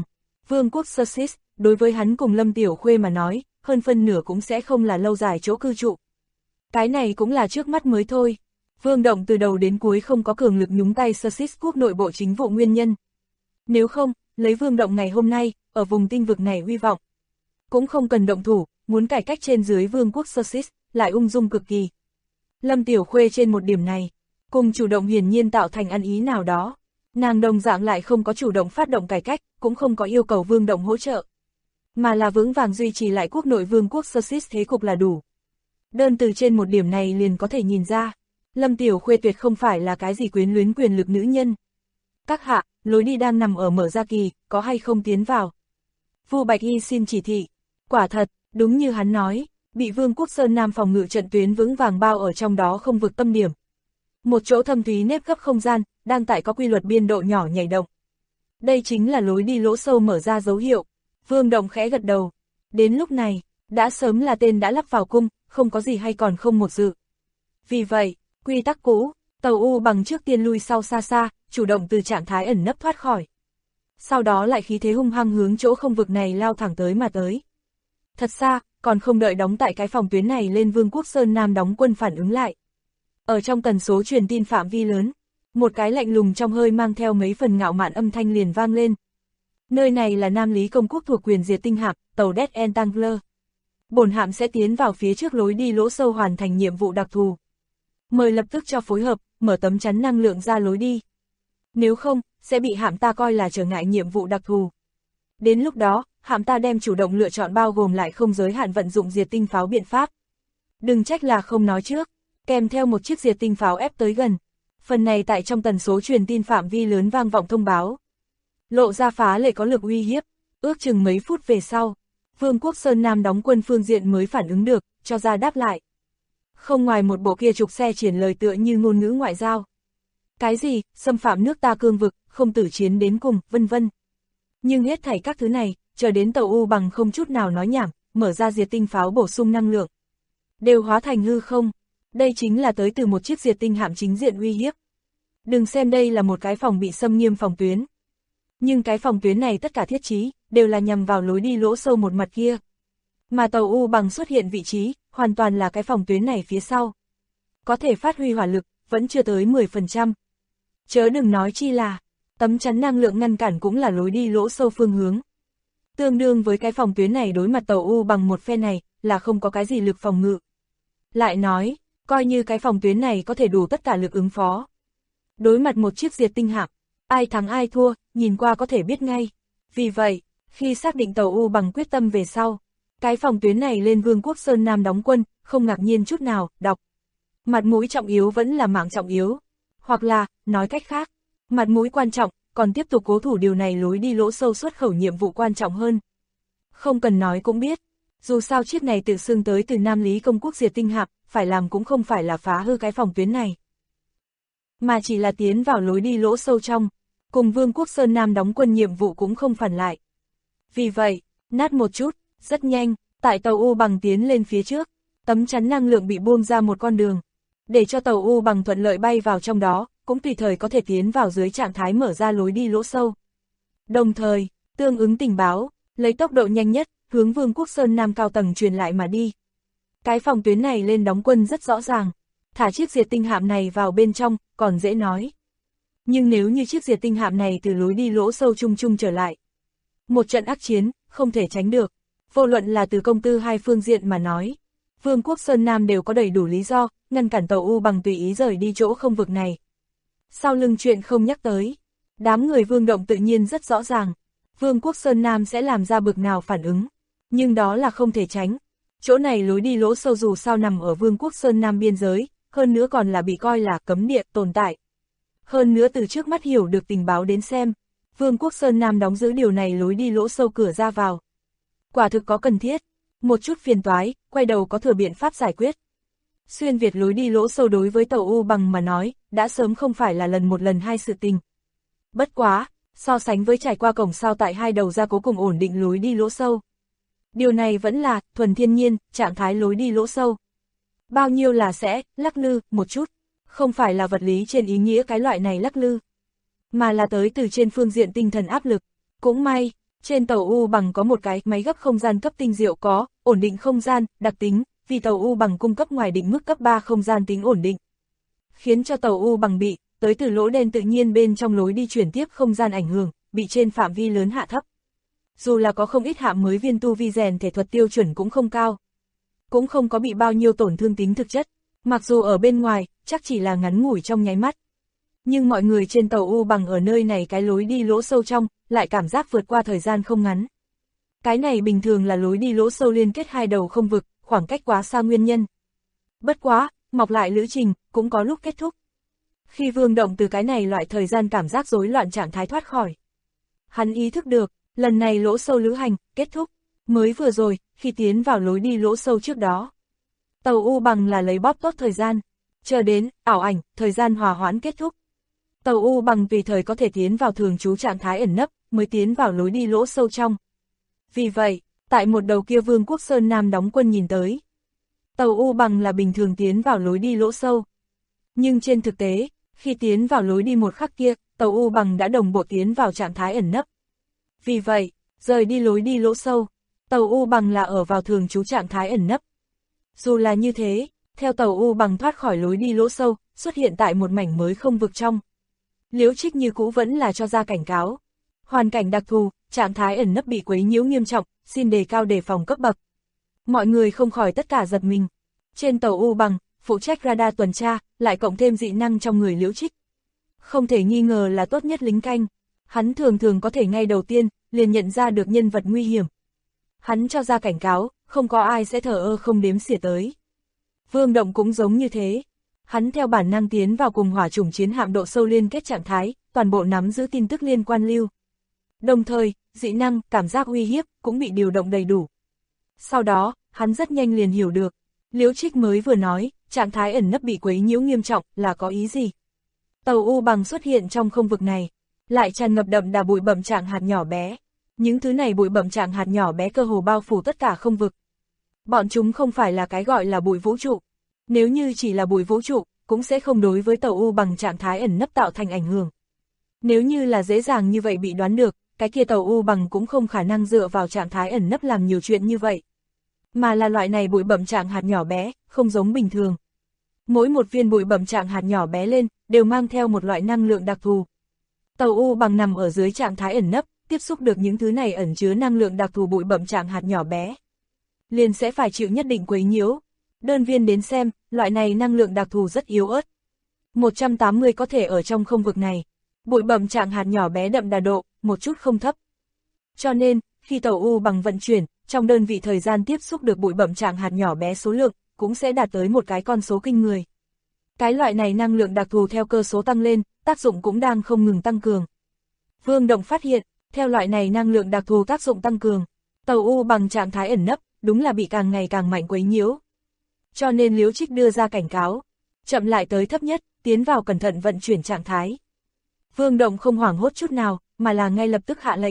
Vương quốc Sussex, đối với hắn cùng Lâm Tiểu Khuê mà nói, hơn phân nửa cũng sẽ không là lâu dài chỗ cư trụ. Cái này cũng là trước mắt mới thôi. Vương Động từ đầu đến cuối không có cường lực nhúng tay Sussex quốc nội bộ chính vụ nguyên nhân. Nếu không, lấy Vương Động ngày hôm nay, ở vùng tinh vực này uy vọng, cũng không cần động thủ, muốn cải cách trên dưới Vương quốc Sussex, lại ung dung cực kỳ. Lâm Tiểu Khuê trên một điểm này, cùng chủ động hiển nhiên tạo thành ăn ý nào đó. Nàng đồng dạng lại không có chủ động phát động cải cách, cũng không có yêu cầu Vương Động hỗ trợ, mà là vững vàng duy trì lại quốc nội Vương quốc Sussex thế cục là đủ. Đơn từ trên một điểm này liền có thể nhìn ra, Lâm Tiểu Khuê tuyệt không phải là cái gì quyến luyến quyền lực nữ nhân. Các hạ, lối đi đang nằm ở mở ra kỳ, có hay không tiến vào? Vu Bạch Y xin chỉ thị. Quả thật, đúng như hắn nói, bị Vương quốc Sơn Nam phòng ngự trận tuyến vững vàng bao ở trong đó không vực tâm điểm. Một chỗ thâm thúy nếp gấp không gian, đang tại có quy luật biên độ nhỏ nhảy động. Đây chính là lối đi lỗ sâu mở ra dấu hiệu. Vương Động khẽ gật đầu. Đến lúc này, đã sớm là tên đã lắp vào cung, không có gì hay còn không một dự. Vì vậy, quy tắc cũ, tàu U bằng trước tiên lui sau xa xa, chủ động từ trạng thái ẩn nấp thoát khỏi. Sau đó lại khí thế hung hăng hướng chỗ không vực này lao thẳng tới mà tới. Thật xa, còn không đợi đóng tại cái phòng tuyến này lên Vương quốc Sơn Nam đóng quân phản ứng lại. Ở trong tần số truyền tin phạm vi lớn, một cái lạnh lùng trong hơi mang theo mấy phần ngạo mạn âm thanh liền vang lên. Nơi này là Nam Lý Công quốc thuộc quyền diệt tinh hạm, tàu Dead Entangler. Bổn hạm sẽ tiến vào phía trước lối đi lỗ sâu hoàn thành nhiệm vụ đặc thù. Mời lập tức cho phối hợp, mở tấm chắn năng lượng ra lối đi. Nếu không, sẽ bị hạm ta coi là trở ngại nhiệm vụ đặc thù. Đến lúc đó, hạm ta đem chủ động lựa chọn bao gồm lại không giới hạn vận dụng diệt tinh pháo biện pháp. Đừng trách là không nói trước, kèm theo một chiếc diệt tinh pháo ép tới gần. Phần này tại trong tần số truyền tin phạm vi lớn vang vọng thông báo. Lộ ra phá lệ có lực uy hiếp, ước chừng mấy phút về sau, Vương quốc Sơn Nam đóng quân phương diện mới phản ứng được, cho ra đáp lại. Không ngoài một bộ kia trục xe triển lời tựa như ngôn ngữ ngoại giao. Cái gì, xâm phạm nước ta cương vực, không tử chiến đến cùng, vân vân. Nhưng hết thảy các thứ này, chờ đến tàu U bằng không chút nào nói nhảm, mở ra diệt tinh pháo bổ sung năng lượng. Đều hóa thành hư không, đây chính là tới từ một chiếc diệt tinh hạm chính diện uy hiếp. Đừng xem đây là một cái phòng bị xâm nghiêm phòng tuyến. Nhưng cái phòng tuyến này tất cả thiết trí, đều là nhằm vào lối đi lỗ sâu một mặt kia. Mà tàu U bằng xuất hiện vị trí, hoàn toàn là cái phòng tuyến này phía sau. Có thể phát huy hỏa lực, vẫn chưa tới 10%. Chớ đừng nói chi là, tấm chắn năng lượng ngăn cản cũng là lối đi lỗ sâu phương hướng. Tương đương với cái phòng tuyến này đối mặt tàu U bằng một phe này, là không có cái gì lực phòng ngự. Lại nói, coi như cái phòng tuyến này có thể đủ tất cả lực ứng phó. Đối mặt một chiếc diệt tinh hạm, ai thắng ai thua, nhìn qua có thể biết ngay. Vì vậy, khi xác định tàu U bằng quyết tâm về sau, cái phòng tuyến này lên Vương quốc Sơn Nam đóng quân, không ngạc nhiên chút nào, đọc. Mặt mũi trọng yếu vẫn là mạng trọng yếu. Hoặc là, nói cách khác, mặt mũi quan trọng, còn tiếp tục cố thủ điều này lối đi lỗ sâu xuất khẩu nhiệm vụ quan trọng hơn. Không cần nói cũng biết, dù sao chiếc này tự xưng tới từ Nam Lý Công quốc diệt tinh hạm, phải làm cũng không phải là phá hư cái phòng tuyến này, mà chỉ là tiến vào lối đi lỗ sâu trong, cùng Vương quốc Sơn Nam đóng quân nhiệm vụ cũng không phản lại. Vì vậy, nát một chút, rất nhanh, tại tàu U bằng tiến lên phía trước, tấm chắn năng lượng bị buông ra một con đường, để cho tàu U bằng thuận lợi bay vào trong đó, cũng tùy thời có thể tiến vào dưới trạng thái mở ra lối đi lỗ sâu. Đồng thời, tương ứng tình báo, lấy tốc độ nhanh nhất, hướng Vương quốc Sơn Nam cao tầng truyền lại mà đi. Cái phòng tuyến này lên đóng quân rất rõ ràng, thả chiếc diệt tinh hạm này vào bên trong, còn dễ nói. Nhưng nếu như chiếc diệt tinh hạm này từ lối đi lỗ sâu chung chung trở lại, một trận ác chiến, không thể tránh được. Vô luận là từ công tư hai phương diện mà nói, Vương quốc Sơn Nam đều có đầy đủ lý do, ngăn cản tàu U bằng tùy ý rời đi chỗ không vực này. Sau lưng chuyện không nhắc tới, đám người Vương Động tự nhiên rất rõ ràng, Vương quốc Sơn Nam sẽ làm ra bực nào phản ứng, nhưng đó là không thể tránh. Chỗ này lối đi lỗ sâu dù sao nằm ở Vương quốc Sơn Nam biên giới, hơn nữa còn là bị coi là cấm địa tồn tại. Hơn nữa từ trước mắt hiểu được tình báo đến xem, Vương quốc Sơn Nam đóng giữ điều này lối đi lỗ sâu cửa ra vào. Quả thực có cần thiết, một chút phiền toái, quay đầu có thừa biện pháp giải quyết. Xuyên Việt lối đi lỗ sâu đối với tàu U bằng mà nói, đã sớm không phải là lần một lần hai sự tình. Bất quá, so sánh với trải qua cổng sao tại hai đầu ra cố cùng ổn định lối đi lỗ sâu. Điều này vẫn là, thuần thiên nhiên, trạng thái lối đi lỗ sâu. Bao nhiêu là sẽ, lắc lư, một chút. Không phải là vật lý trên ý nghĩa cái loại này lắc lư, mà là tới từ trên phương diện tinh thần áp lực. Cũng may, Trên tàu U bằng có một cái máy gấp không gian cấp tinh diệu có ổn định không gian, đặc tính, vì tàu U bằng cung cấp ngoài định mức cấp 3 không gian tính ổn định. Khiến cho tàu U bằng bị tới từ lỗ đen tự nhiên bên trong lối đi chuyển tiếp không gian ảnh hưởng, bị trên phạm vi lớn hạ thấp. Dù là có không ít hạ mới viên tu vi rèn thể thuật tiêu chuẩn cũng không cao. Cũng không có bị bao nhiêu tổn thương tính thực chất, mặc dù ở bên ngoài, chắc chỉ là ngắn ngủi trong nháy mắt. Nhưng mọi người trên tàu U bằng ở nơi này cái lối đi lỗ sâu trong, lại cảm giác vượt qua thời gian không ngắn. Cái này bình thường là lối đi lỗ sâu liên kết hai đầu không vực, khoảng cách quá xa nguyên nhân. Bất quá, mọc lại lữ trình, cũng có lúc kết thúc. Khi Vương Động từ cái này loại thời gian cảm giác rối loạn trạng thái thoát khỏi. Hắn ý thức được, lần này lỗ sâu lữ hành, kết thúc. Mới vừa rồi, khi tiến vào lối đi lỗ sâu trước đó. Tàu U bằng là lấy bóp tốt thời gian. Chờ đến, ảo ảnh, thời gian hòa hoãn kết thúc. Tàu U bằng tùy thời có thể tiến vào thường trú trạng thái ẩn nấp, mới tiến vào lối đi lỗ sâu trong. Vì vậy, tại một đầu kia Vương quốc Sơn Nam đóng quân nhìn tới. Tàu U bằng là bình thường tiến vào lối đi lỗ sâu. Nhưng trên thực tế, khi tiến vào lối đi một khắc kia, tàu U bằng đã đồng bộ tiến vào trạng thái ẩn nấp. Vì vậy, rời đi lối đi lỗ sâu, tàu U bằng là ở vào thường trú trạng thái ẩn nấp. Dù là như thế, theo tàu U bằng thoát khỏi lối đi lỗ sâu, xuất hiện tại một mảnh mới không vực trong. Liễu Trích như cũ vẫn là cho ra cảnh cáo. Hoàn cảnh đặc thù, trạng thái ẩn nấp bị quấy nhiễu nghiêm trọng, xin đề cao đề phòng cấp bậc. Mọi người không khỏi tất cả giật mình. Trên tàu U bằng, phụ trách radar tuần tra, lại cộng thêm dị năng trong người Liễu Trích. Không thể nghi ngờ là tốt nhất lính canh. Hắn thường thường có thể ngay đầu tiên, liền nhận ra được nhân vật nguy hiểm. Hắn cho ra cảnh cáo, không có ai sẽ thờ ơ không đếm xỉa tới. Vương Động cũng giống như thế. Hắn theo bản năng tiến vào cùng hỏa chủng chiến hạm độ sâu liên kết trạng thái, toàn bộ nắm giữ tin tức liên quan lưu. Đồng thời, dị năng, cảm giác uy hiếp, cũng bị điều động đầy đủ. Sau đó, hắn rất nhanh liền hiểu được. Liễu Trích mới vừa nói, trạng thái ẩn nấp bị quấy nhiễu nghiêm trọng, là có ý gì? Tàu U bằng xuất hiện trong không vực này, lại tràn ngập đậm đà bụi bặm trạng hạt nhỏ bé. Những thứ này bụi bặm trạng hạt nhỏ bé cơ hồ bao phủ tất cả không vực. Bọn chúng không phải là cái gọi là bụi vũ trụ. Nếu như chỉ là bụi vũ trụ, cũng sẽ không đối với tàu U bằng trạng thái ẩn nấp tạo thành ảnh hưởng. Nếu như là dễ dàng như vậy bị đoán được, cái kia tàu U bằng cũng không khả năng dựa vào trạng thái ẩn nấp làm nhiều chuyện như vậy. Mà là loại này bụi bặm trạng hạt nhỏ bé, không giống bình thường. Mỗi một viên bụi bặm trạng hạt nhỏ bé lên, đều mang theo một loại năng lượng đặc thù. Tàu U bằng nằm ở dưới trạng thái ẩn nấp, tiếp xúc được những thứ này ẩn chứa năng lượng đặc thù bụi bặm trạng hạt nhỏ bé. Liền sẽ phải chịu nhất định quấy nhiễu. Đơn viên đến xem, loại này năng lượng đặc thù rất yếu ớt. 180 có thể ở trong không vực này. Bụi bặm trạng hạt nhỏ bé đậm đà độ, một chút không thấp. Cho nên, khi tàu U bằng vận chuyển, trong đơn vị thời gian tiếp xúc được bụi bặm trạng hạt nhỏ bé số lượng, cũng sẽ đạt tới một cái con số kinh người. Cái loại này năng lượng đặc thù theo cơ số tăng lên, tác dụng cũng đang không ngừng tăng cường. Vương Động phát hiện, theo loại này năng lượng đặc thù tác dụng tăng cường, tàu U bằng trạng thái ẩn nấp, đúng là bị càng ngày càng mạnh quấy nhiễu. Cho nên Liễu Trích đưa ra cảnh cáo, chậm lại tới thấp nhất, tiến vào cẩn thận vận chuyển trạng thái. Vương Động không hoảng hốt chút nào, mà là ngay lập tức hạ lệnh.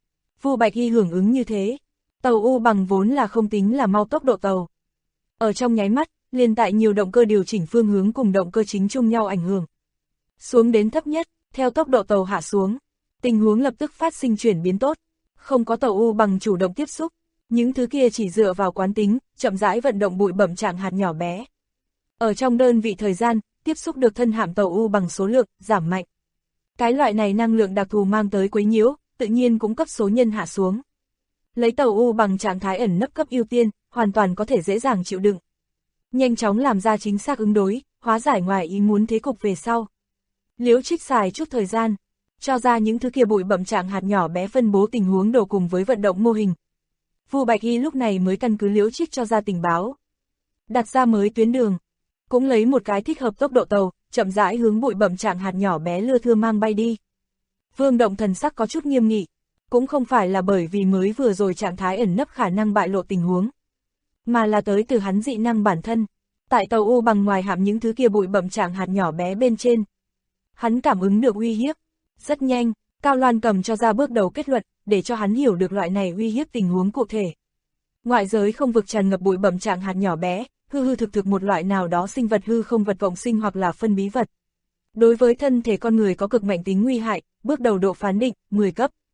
Vu Bạch Hy hưởng ứng như thế, tàu U bằng vốn là không tính là mau tốc độ tàu. Ở trong nháy mắt, liền tại nhiều động cơ điều chỉnh phương hướng cùng động cơ chính chung nhau ảnh hưởng. Xuống đến thấp nhất, theo tốc độ tàu hạ xuống, tình huống lập tức phát sinh chuyển biến tốt, không có tàu U bằng chủ động tiếp xúc. Những thứ kia chỉ dựa vào quán tính, chậm rãi vận động bụi bặm trạng hạt nhỏ bé. Ở trong đơn vị thời gian, tiếp xúc được thân hạm tàu U bằng số lượng, giảm mạnh. Cái loại này năng lượng đặc thù mang tới quấy nhiễu, tự nhiên cũng cấp số nhân hạ xuống. Lấy tàu U bằng trạng thái ẩn nấp cấp ưu tiên, hoàn toàn có thể dễ dàng chịu đựng. Nhanh chóng làm ra chính xác ứng đối, hóa giải ngoài ý muốn thế cục về sau. Liễu Trích xài chút thời gian, cho ra những thứ kia bụi bặm trạng hạt nhỏ bé phân bố tình huống đồ cùng với vận động mô hình. Vu Bạch Hy lúc này mới căn cứ Liễu Trích cho ra tình báo. Đặt ra mới tuyến đường, cũng lấy một cái thích hợp tốc độ tàu, chậm rãi hướng bụi bặm trạng hạt nhỏ bé lưa thưa mang bay đi. Vương Động thần sắc có chút nghiêm nghị, cũng không phải là bởi vì mới vừa rồi trạng thái ẩn nấp khả năng bại lộ tình huống, mà là tới từ hắn dị năng bản thân. Tại tàu U bằng ngoài hạm những thứ kia bụi bặm trạng hạt nhỏ bé bên trên, hắn cảm ứng được uy hiếp. Rất nhanh, Cao Loan cầm cho ra bước đầu kết luận, để cho hắn hiểu được loại này uy hiếp tình huống cụ thể. Ngoại giới không vực tràn ngập bụi bặm trạng hạt nhỏ bé, hư hư thực thực một loại nào đó sinh vật hư không vật cộng sinh hoặc là phân bí vật. Đối với thân thể con người có cực mạnh tính nguy hại, bước đầu độ phán định, 10 cấp.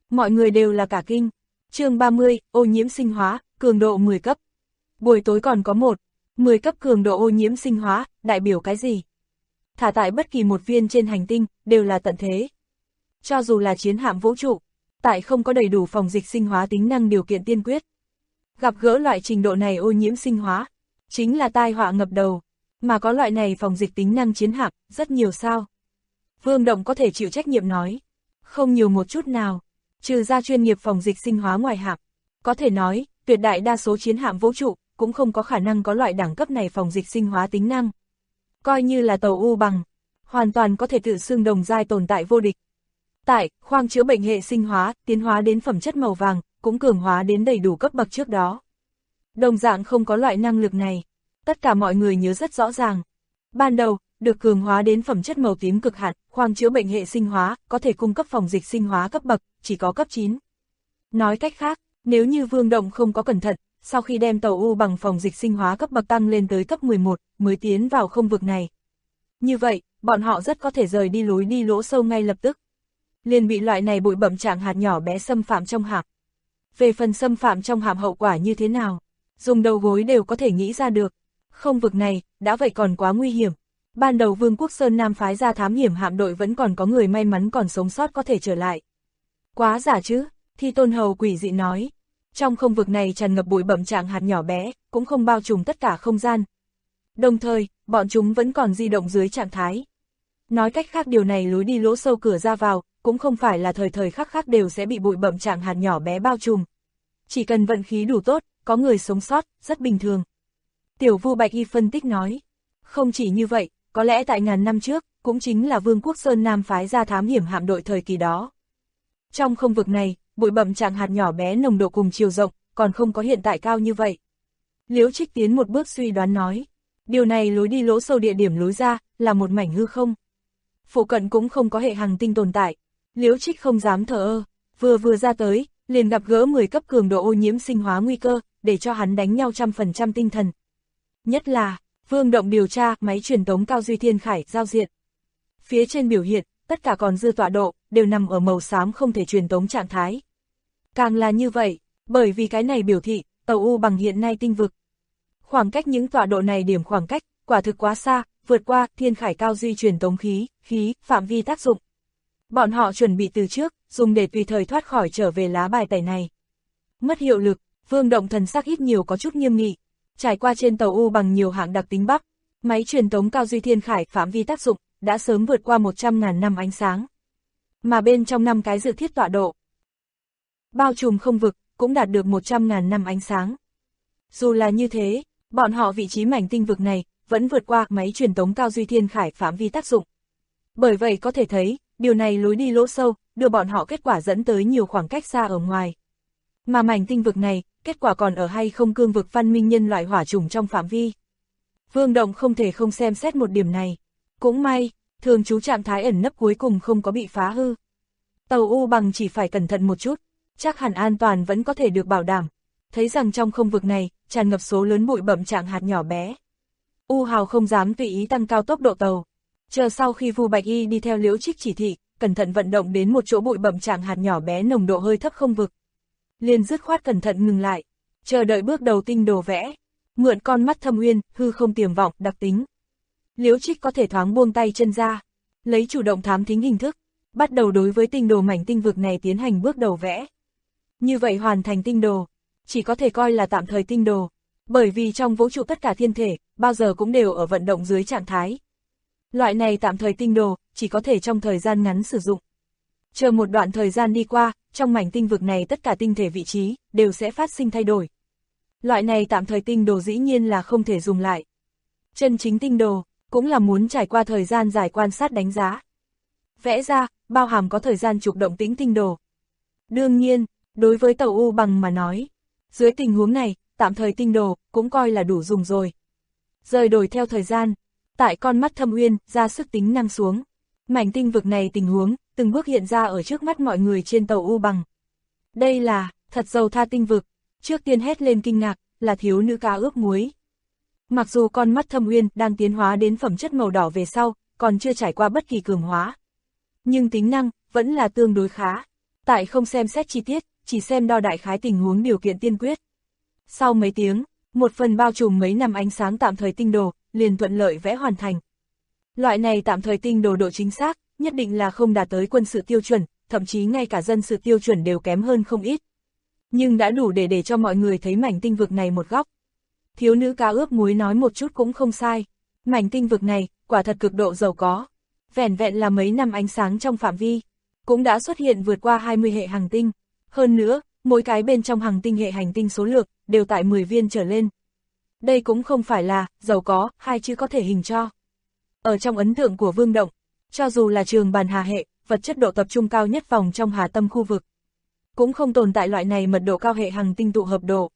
Mọi người đều là cả kinh. Chương 30, ô nhiễm sinh hóa, cường độ 10 cấp. Buổi tối còn có 10 cấp cường độ ô nhiễm sinh hóa, đại biểu cái gì? Thả tại bất kỳ một viên trên hành tinh, đều là tận thế. Cho dù là chiến hạm vũ trụ, tại không có đầy đủ phòng dịch sinh hóa tính năng điều kiện tiên quyết. Gặp gỡ loại trình độ này ô nhiễm sinh hóa, chính là tai họa ngập đầu, mà có loại này phòng dịch tính năng chiến hạm, rất nhiều sao. Vương Động có thể chịu trách nhiệm nói, không nhiều một chút nào, trừ ra chuyên nghiệp phòng dịch sinh hóa ngoài hạm. Có thể nói, tuyệt đại đa số chiến hạm vũ trụ, cũng không có khả năng có loại đẳng cấp này phòng dịch sinh hóa tính năng. Coi như là tàu U bằng, hoàn toàn có thể tự xưng đồng giai tồn tại vô địch. Tại, khoang chữa bệnh hệ sinh hóa, tiến hóa đến phẩm chất màu vàng, cũng cường hóa đến đầy đủ cấp bậc trước đó. Đồng dạng không có loại năng lực này, tất cả mọi người nhớ rất rõ ràng. Ban đầu, được cường hóa đến phẩm chất màu tím cực hạn, khoang chữa bệnh hệ sinh hóa, có thể cung cấp phòng dịch sinh hóa cấp bậc, chỉ có cấp 9. Nói cách khác, nếu như Vương Động không có cẩn thận, sau khi đem tàu U bằng phòng dịch sinh hóa cấp bậc tăng lên tới cấp 11, mới tiến vào không vực này. Như vậy, bọn họ rất có thể rời đi lối đi lỗ sâu ngay lập tức. Liền bị loại này bụi bặm trạng hạt nhỏ bé xâm phạm trong hạm. Về phần xâm phạm trong hạm hậu quả như thế nào, dùng đầu gối đều có thể nghĩ ra được. Không vực này, đã vậy còn quá nguy hiểm. Ban đầu Vương quốc Sơn Nam phái ra thám hiểm hạm đội vẫn còn có người may mắn còn sống sót có thể trở lại. Quá giả chứ, Thi Tôn Hầu quỷ dị nói. Trong không vực này tràn ngập bụi bặm trạng hạt nhỏ bé, cũng không bao trùm tất cả không gian. Đồng thời, bọn chúng vẫn còn di động dưới trạng thái. Nói cách khác điều này lối đi lỗ sâu cửa ra vào, cũng không phải là thời thời khắc khắc đều sẽ bị bụi bặm trạng hạt nhỏ bé bao trùm. Chỉ cần vận khí đủ tốt, có người sống sót, rất bình thường. Tiểu Vu Bạch Y phân tích nói. Không chỉ như vậy, có lẽ tại ngàn năm trước, cũng chính là Vương quốc Sơn Nam phái ra thám hiểm hạm đội thời kỳ đó. Trong không vực này, bụi bặm trạng hạt nhỏ bé nồng độ cùng chiều rộng, còn không có hiện tại cao như vậy. Liễu Trích tiến một bước suy đoán nói. Điều này lối đi lỗ sâu địa điểm lối ra, là một mảnh hư không. Phụ cận cũng không có hệ hành tinh tồn tại. Liễu Trích không dám thờ ơ, vừa ra tới, liền gặp gỡ 10 cấp cường độ ô nhiễm sinh hóa nguy cơ, để cho hắn đánh nhau 100% tinh thần. Nhất là, Vương Động điều tra máy truyền tống cao duy thiên khải giao diện. Phía trên biểu hiện, tất cả còn dư tọa độ, đều nằm ở màu xám không thể truyền tống trạng thái. Càng là như vậy, bởi vì cái này biểu thị, tàu U bằng hiện nay tinh vực. Khoảng cách những tọa độ này điểm khoảng cách, quả thực quá xa, vượt qua thiên khải cao duy truyền tống khí, phạm vi tác dụng. Bọn họ chuẩn bị từ trước, dùng để tùy thời thoát khỏi trở về lá bài tẩy này. Mất hiệu lực, Vương Động thần sắc ít nhiều có chút nghiêm nghị. Trải qua trên tàu U bằng nhiều hạng đặc tính bắc, máy truyền tống cao duy thiên khải phạm vi tác dụng, đã sớm vượt qua 100.000 năm ánh sáng. Mà bên trong 5 cái dự thiết tọa độ, bao trùm không vực, cũng đạt được 100.000 năm ánh sáng. Dù là như thế, bọn họ vị trí mảnh tinh vực này, vẫn vượt qua máy truyền tống cao duy thiên khải phạm vi tác dụng. Bởi vậy có thể thấy, điều này lối đi lỗ sâu, đưa bọn họ kết quả dẫn tới nhiều khoảng cách xa ở ngoài. Mà mảnh tinh vực này, kết quả còn ở hay không cương vực văn minh nhân loại hỏa chủng trong phạm vi. Vương Động không thể không xem xét một điểm này. Cũng may, thường trú trạng thái ẩn nấp cuối cùng không có bị phá hư. Tàu U bằng chỉ phải cẩn thận một chút, chắc hẳn an toàn vẫn có thể được bảo đảm. Thấy rằng trong không vực này, tràn ngập số lớn bụi bặm trạng hạt nhỏ bé. U Hào không dám tùy ý tăng cao tốc độ tàu. Chờ sau khi Vu Bạch Y đi theo Liễu Trích chỉ thị, cẩn thận vận động đến một chỗ bụi bặm trạng hạt nhỏ bé nồng độ hơi thấp không vực. Liền dứt khoát cẩn thận ngừng lại, chờ đợi bước đầu tinh đồ vẽ. Mượn con mắt thâm uyên, hư không tiềm vọng, đặc tính. Liễu Trích có thể thoáng buông tay chân ra, lấy chủ động thám thính hình thức, bắt đầu đối với tinh đồ mảnh tinh vực này tiến hành bước đầu vẽ. Như vậy hoàn thành tinh đồ, chỉ có thể coi là tạm thời tinh đồ, bởi vì trong vũ trụ tất cả thiên thể, bao giờ cũng đều ở vận động dưới trạng thái. Loại này tạm thời tinh đồ, chỉ có thể trong thời gian ngắn sử dụng. Chờ một đoạn thời gian đi qua, trong mảnh tinh vực này tất cả tinh thể vị trí, đều sẽ phát sinh thay đổi. Loại này tạm thời tinh đồ dĩ nhiên là không thể dùng lại. Chân chính tinh đồ, cũng là muốn trải qua thời gian dài quan sát đánh giá. Vẽ ra, bao hàm có thời gian trục động tĩnh tinh đồ. Đương nhiên, đối với tàu U bằng mà nói, dưới tình huống này, tạm thời tinh đồ, cũng coi là đủ dùng rồi. Rời đổi theo thời gian, tại con mắt thâm uyên, ra sức tính năng xuống. Mảnh tinh vực này tình huống, từng bước hiện ra ở trước mắt mọi người trên tàu U bằng. Đây là, thật dầu tha tinh vực, trước tiên hét lên kinh ngạc, là thiếu nữ cá ướp muối. Mặc dù con mắt thâm uyên đang tiến hóa đến phẩm chất màu đỏ về sau, còn chưa trải qua bất kỳ cường hóa. Nhưng tính năng, vẫn là tương đối khá. Tại không xem xét chi tiết, chỉ xem đo đại khái tình huống điều kiện tiên quyết. Sau mấy tiếng, một phần bao trùm mấy năm ánh sáng tạm thời tinh đồ, liền thuận lợi vẽ hoàn thành. Loại này tạm thời tinh đồ độ chính xác, nhất định là không đạt tới quân sự tiêu chuẩn, thậm chí ngay cả dân sự tiêu chuẩn đều kém hơn không ít. Nhưng đã đủ để cho mọi người thấy mảnh tinh vực này một góc. Thiếu nữ cá ướp muối nói một chút cũng không sai. Mảnh tinh vực này, quả thật cực độ giàu có. Vẻn vẹn là mấy năm ánh sáng trong phạm vi, cũng đã xuất hiện vượt qua 20 hệ hành tinh. Hơn nữa, mỗi cái bên trong hành tinh hệ hành tinh số lượng, đều tại 10 viên trở lên. Đây cũng không phải là, giàu có, hai chữ có thể hình cho. Ở trong ấn tượng của Vương Động, cho dù là trường bàn hà hệ, vật chất độ tập trung cao nhất vòng trong hà tâm khu vực, cũng không tồn tại loại này mật độ cao hệ hành tinh tụ hợp độ.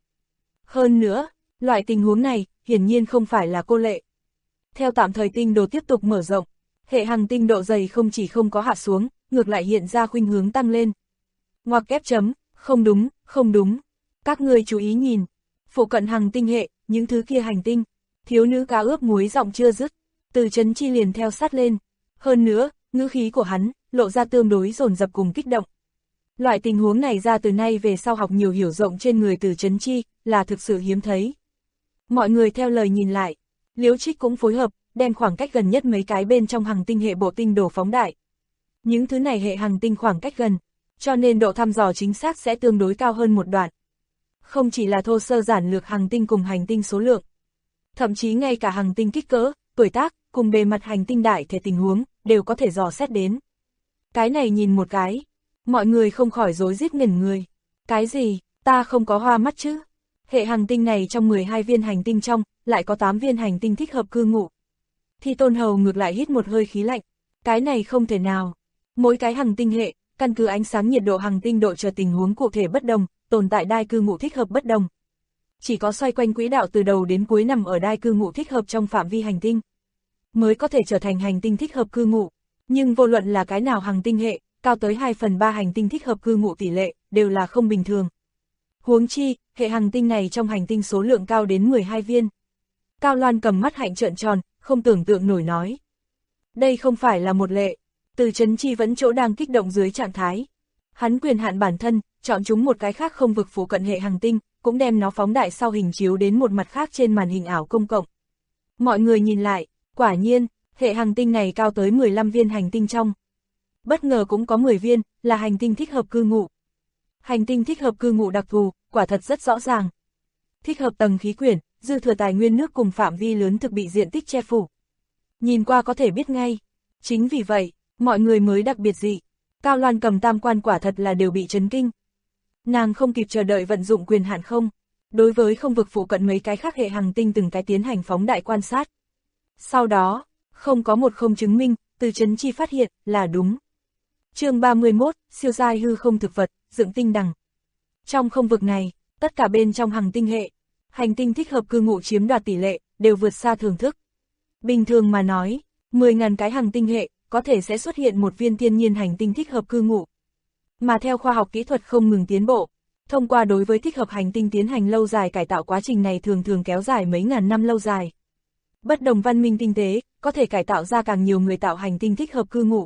Hơn nữa, loại tình huống này, hiển nhiên không phải là cô lệ. Theo tạm thời tinh đồ tiếp tục mở rộng, hệ hành tinh độ dày không chỉ không có hạ xuống, ngược lại hiện ra khuynh hướng tăng lên. Ngoặc kép chấm, không đúng, không đúng. Các ngươi chú ý nhìn, phụ cận hành tinh hệ, những thứ kia hành tinh. Thiếu nữ cá ướp muối giọng chưa dứt, Từ Chấn Chi liền theo sát lên. Hơn nữa, ngữ khí của hắn, lộ ra tương đối dồn dập cùng kích động. Loại tình huống này ra từ nay về sau học nhiều hiểu rộng trên người Từ Chấn Chi, là thực sự hiếm thấy. Mọi người theo lời nhìn lại, Liễu Trích cũng phối hợp, đem khoảng cách gần nhất mấy cái bên trong hành tinh hệ bộ tinh đồ phóng đại. Những thứ này hệ hành tinh khoảng cách gần, cho nên độ thăm dò chính xác sẽ tương đối cao hơn một đoạn. Không chỉ là thô sơ giản lược hành tinh cùng hành tinh số lượng, thậm chí ngay cả hành tinh kích cỡ, tuổi tác, cùng bề mặt hành tinh đại thể tình huống, đều có thể dò xét đến. Cái này nhìn một cái, mọi người không khỏi rối rít ngẩn người. Cái gì, ta không có hoa mắt chứ? Hệ hành tinh này trong 12 viên hành tinh trong, lại có 8 viên hành tinh thích hợp cư ngụ. Thi Tôn Hầu ngược lại hít một hơi khí lạnh. Cái này không thể nào. Mỗi cái hành tinh hệ, căn cứ ánh sáng nhiệt độ hành tinh độ chờ tình huống cụ thể bất đồng, tồn tại đai cư ngụ thích hợp bất đồng. Chỉ có xoay quanh quỹ đạo từ đầu đến cuối nằm ở đai cư ngụ thích hợp trong phạm vi hành tinh, mới có thể trở thành hành tinh thích hợp cư ngụ. Nhưng vô luận là cái nào hành tinh hệ, cao tới 2/3 hành tinh thích hợp cư ngụ tỷ lệ, đều là không bình thường. Huống chi, hệ hành tinh này trong hành tinh số lượng cao đến 12 viên. Cao Loan cầm mắt hạnh trợn tròn, không tưởng tượng nổi nói. Đây không phải là một lệ. Từ Chấn Chi vẫn chỗ đang kích động dưới trạng thái. Hắn quyền hạn bản thân, chọn chúng một cái khác không vực phụ cận hệ hành tinh, cũng đem nó phóng đại sau hình chiếu đến một mặt khác trên màn hình ảo công cộng. Mọi người nhìn lại, quả nhiên, hệ hành tinh này cao tới 15 viên hành tinh trong. Bất ngờ cũng có 10 viên, là hành tinh thích hợp cư ngụ. Hành tinh thích hợp cư ngụ đặc thù, quả thật rất rõ ràng. Thích hợp tầng khí quyển, dư thừa tài nguyên nước cùng phạm vi lớn thực bị diện tích che phủ. Nhìn qua có thể biết ngay. Chính vì vậy, mọi người mới đặc biệt dị. Cao Loan cầm tam quan quả thật là đều bị chấn kinh. Nàng không kịp chờ đợi vận dụng quyền hạn không. Đối với không vực phụ cận mấy cái khác hệ hành tinh từng cái tiến hành phóng đại quan sát. Sau đó, không có một không chứng minh, Từ Chấn Chi phát hiện là đúng. Chương 31, siêu giai hư không thực vật, dựng tinh đằng. Trong không vực này, tất cả bên trong hành tinh hệ, hành tinh thích hợp cư ngụ chiếm đoạt tỷ lệ, đều vượt xa thường thức. Bình thường mà nói, 10.000 cái hành tinh hệ, có thể sẽ xuất hiện một viên thiên nhiên hành tinh thích hợp cư ngụ. Mà theo khoa học kỹ thuật không ngừng tiến bộ, thông qua đối với thích hợp hành tinh tiến hành lâu dài cải tạo, quá trình này thường thường kéo dài mấy ngàn năm lâu dài. Bất đồng văn minh tinh tế, có thể cải tạo ra càng nhiều người tạo hành tinh thích hợp cư ngụ.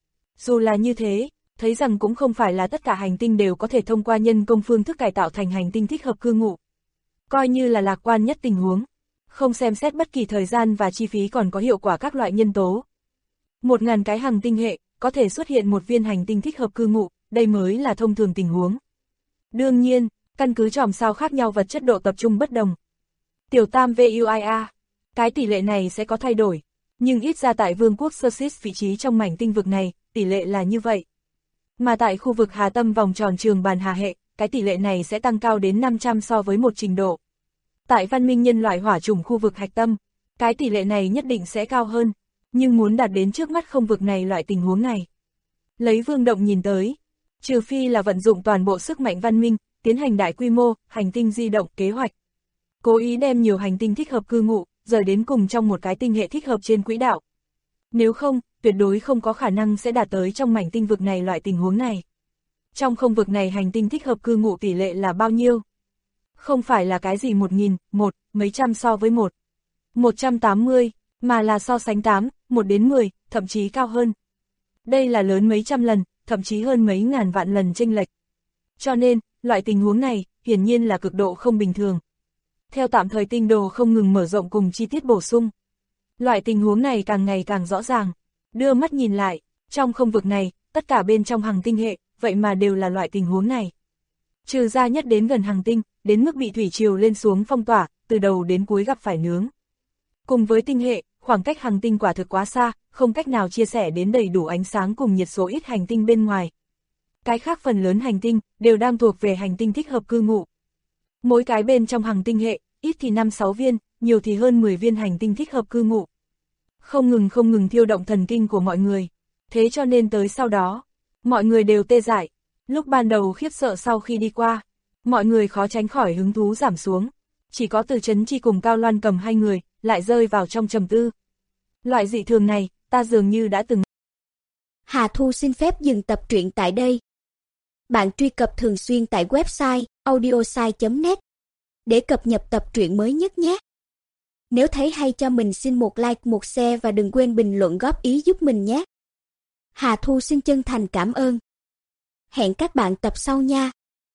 Dù là như thế, thấy rằng cũng không phải là tất cả hành tinh đều có thể thông qua nhân công phương thức cải tạo thành hành tinh thích hợp cư ngụ. Coi như là lạc quan nhất tình huống, không xem xét bất kỳ thời gian và chi phí còn có hiệu quả các loại nhân tố. 1.000 cái hành tinh hệ, có thể xuất hiện một viên hành tinh thích hợp cư ngụ, đây mới là thông thường tình huống. Đương nhiên, căn cứ chòm sao khác nhau vật chất độ tập trung bất đồng. Tiểu tam VUIA, cái tỷ lệ này sẽ có thay đổi, nhưng ít ra tại vương quốc Circis vị trí trong mảnh tinh vực này, tỷ lệ là như vậy. Mà tại khu vực hà tâm vòng tròn trường bàn hà hệ, cái tỷ lệ này sẽ tăng cao đến 500 so với một trình độ. Tại văn minh nhân loại hỏa chủng khu vực hạch tâm, cái tỷ lệ này nhất định sẽ cao hơn, nhưng muốn đạt đến trước mắt không vực này loại tình huống này. Lấy Vương Động nhìn tới, trừ phi là vận dụng toàn bộ sức mạnh văn minh, tiến hành đại quy mô, hành tinh di động kế hoạch. Cố ý đem nhiều hành tinh thích hợp cư ngụ, rời đến cùng trong một cái tinh hệ thích hợp trên quỹ đạo. Nếu không, tuyệt đối không có khả năng sẽ đạt tới trong mảnh tinh vực này loại tình huống này. Trong không vực này hành tinh thích hợp cư ngụ tỷ lệ là bao nhiêu? Không phải là cái gì 1.000, mấy trăm so với 180, mà là so sánh 8, 1 đến 10, thậm chí cao hơn. Đây là lớn mấy trăm lần, thậm chí hơn mấy ngàn vạn lần chênh lệch. Cho nên, loại tình huống này, hiển nhiên là cực độ không bình thường. Theo tạm thời tinh đồ không ngừng mở rộng cùng chi tiết bổ sung, loại tình huống này càng ngày càng rõ ràng. Đưa mắt nhìn lại, trong không vực này, tất cả bên trong hành tinh hệ, vậy mà đều là loại tình huống này. Trừ ra nhất đến gần hành tinh, đến mức bị thủy triều lên xuống phong tỏa, từ đầu đến cuối gặp phải nướng. Cùng với tinh hệ, khoảng cách hành tinh quả thực quá xa, không cách nào chia sẻ đến đầy đủ ánh sáng cùng nhiệt số ít hành tinh bên ngoài. Cái khác phần lớn hành tinh, đều đang thuộc về hành tinh thích hợp cư ngụ. Mỗi cái bên trong hành tinh hệ, ít thì 5-6 viên, nhiều thì hơn 10 viên hành tinh thích hợp cư ngụ. Không ngừng thiêu động thần kinh của mọi người. Thế cho nên tới sau đó, mọi người đều tê dại. Lúc ban đầu khiếp sợ sau khi đi qua, mọi người khó tránh khỏi hứng thú giảm xuống. Chỉ có Từ Chấn Chi cùng Cao Loan Cầm hai người, lại rơi vào trong trầm tư. Loại dị thường này, ta dường như đã từng. Hà Thu xin phép dừng tập truyện tại đây. Bạn truy cập thường xuyên tại website audiosai.net để cập nhật tập truyện mới nhất nhé. Nếu thấy hay cho mình xin một like, một share và đừng quên bình luận góp ý giúp mình nhé. Hà Thu xin chân thành cảm ơn. Hẹn các bạn tập sau nha.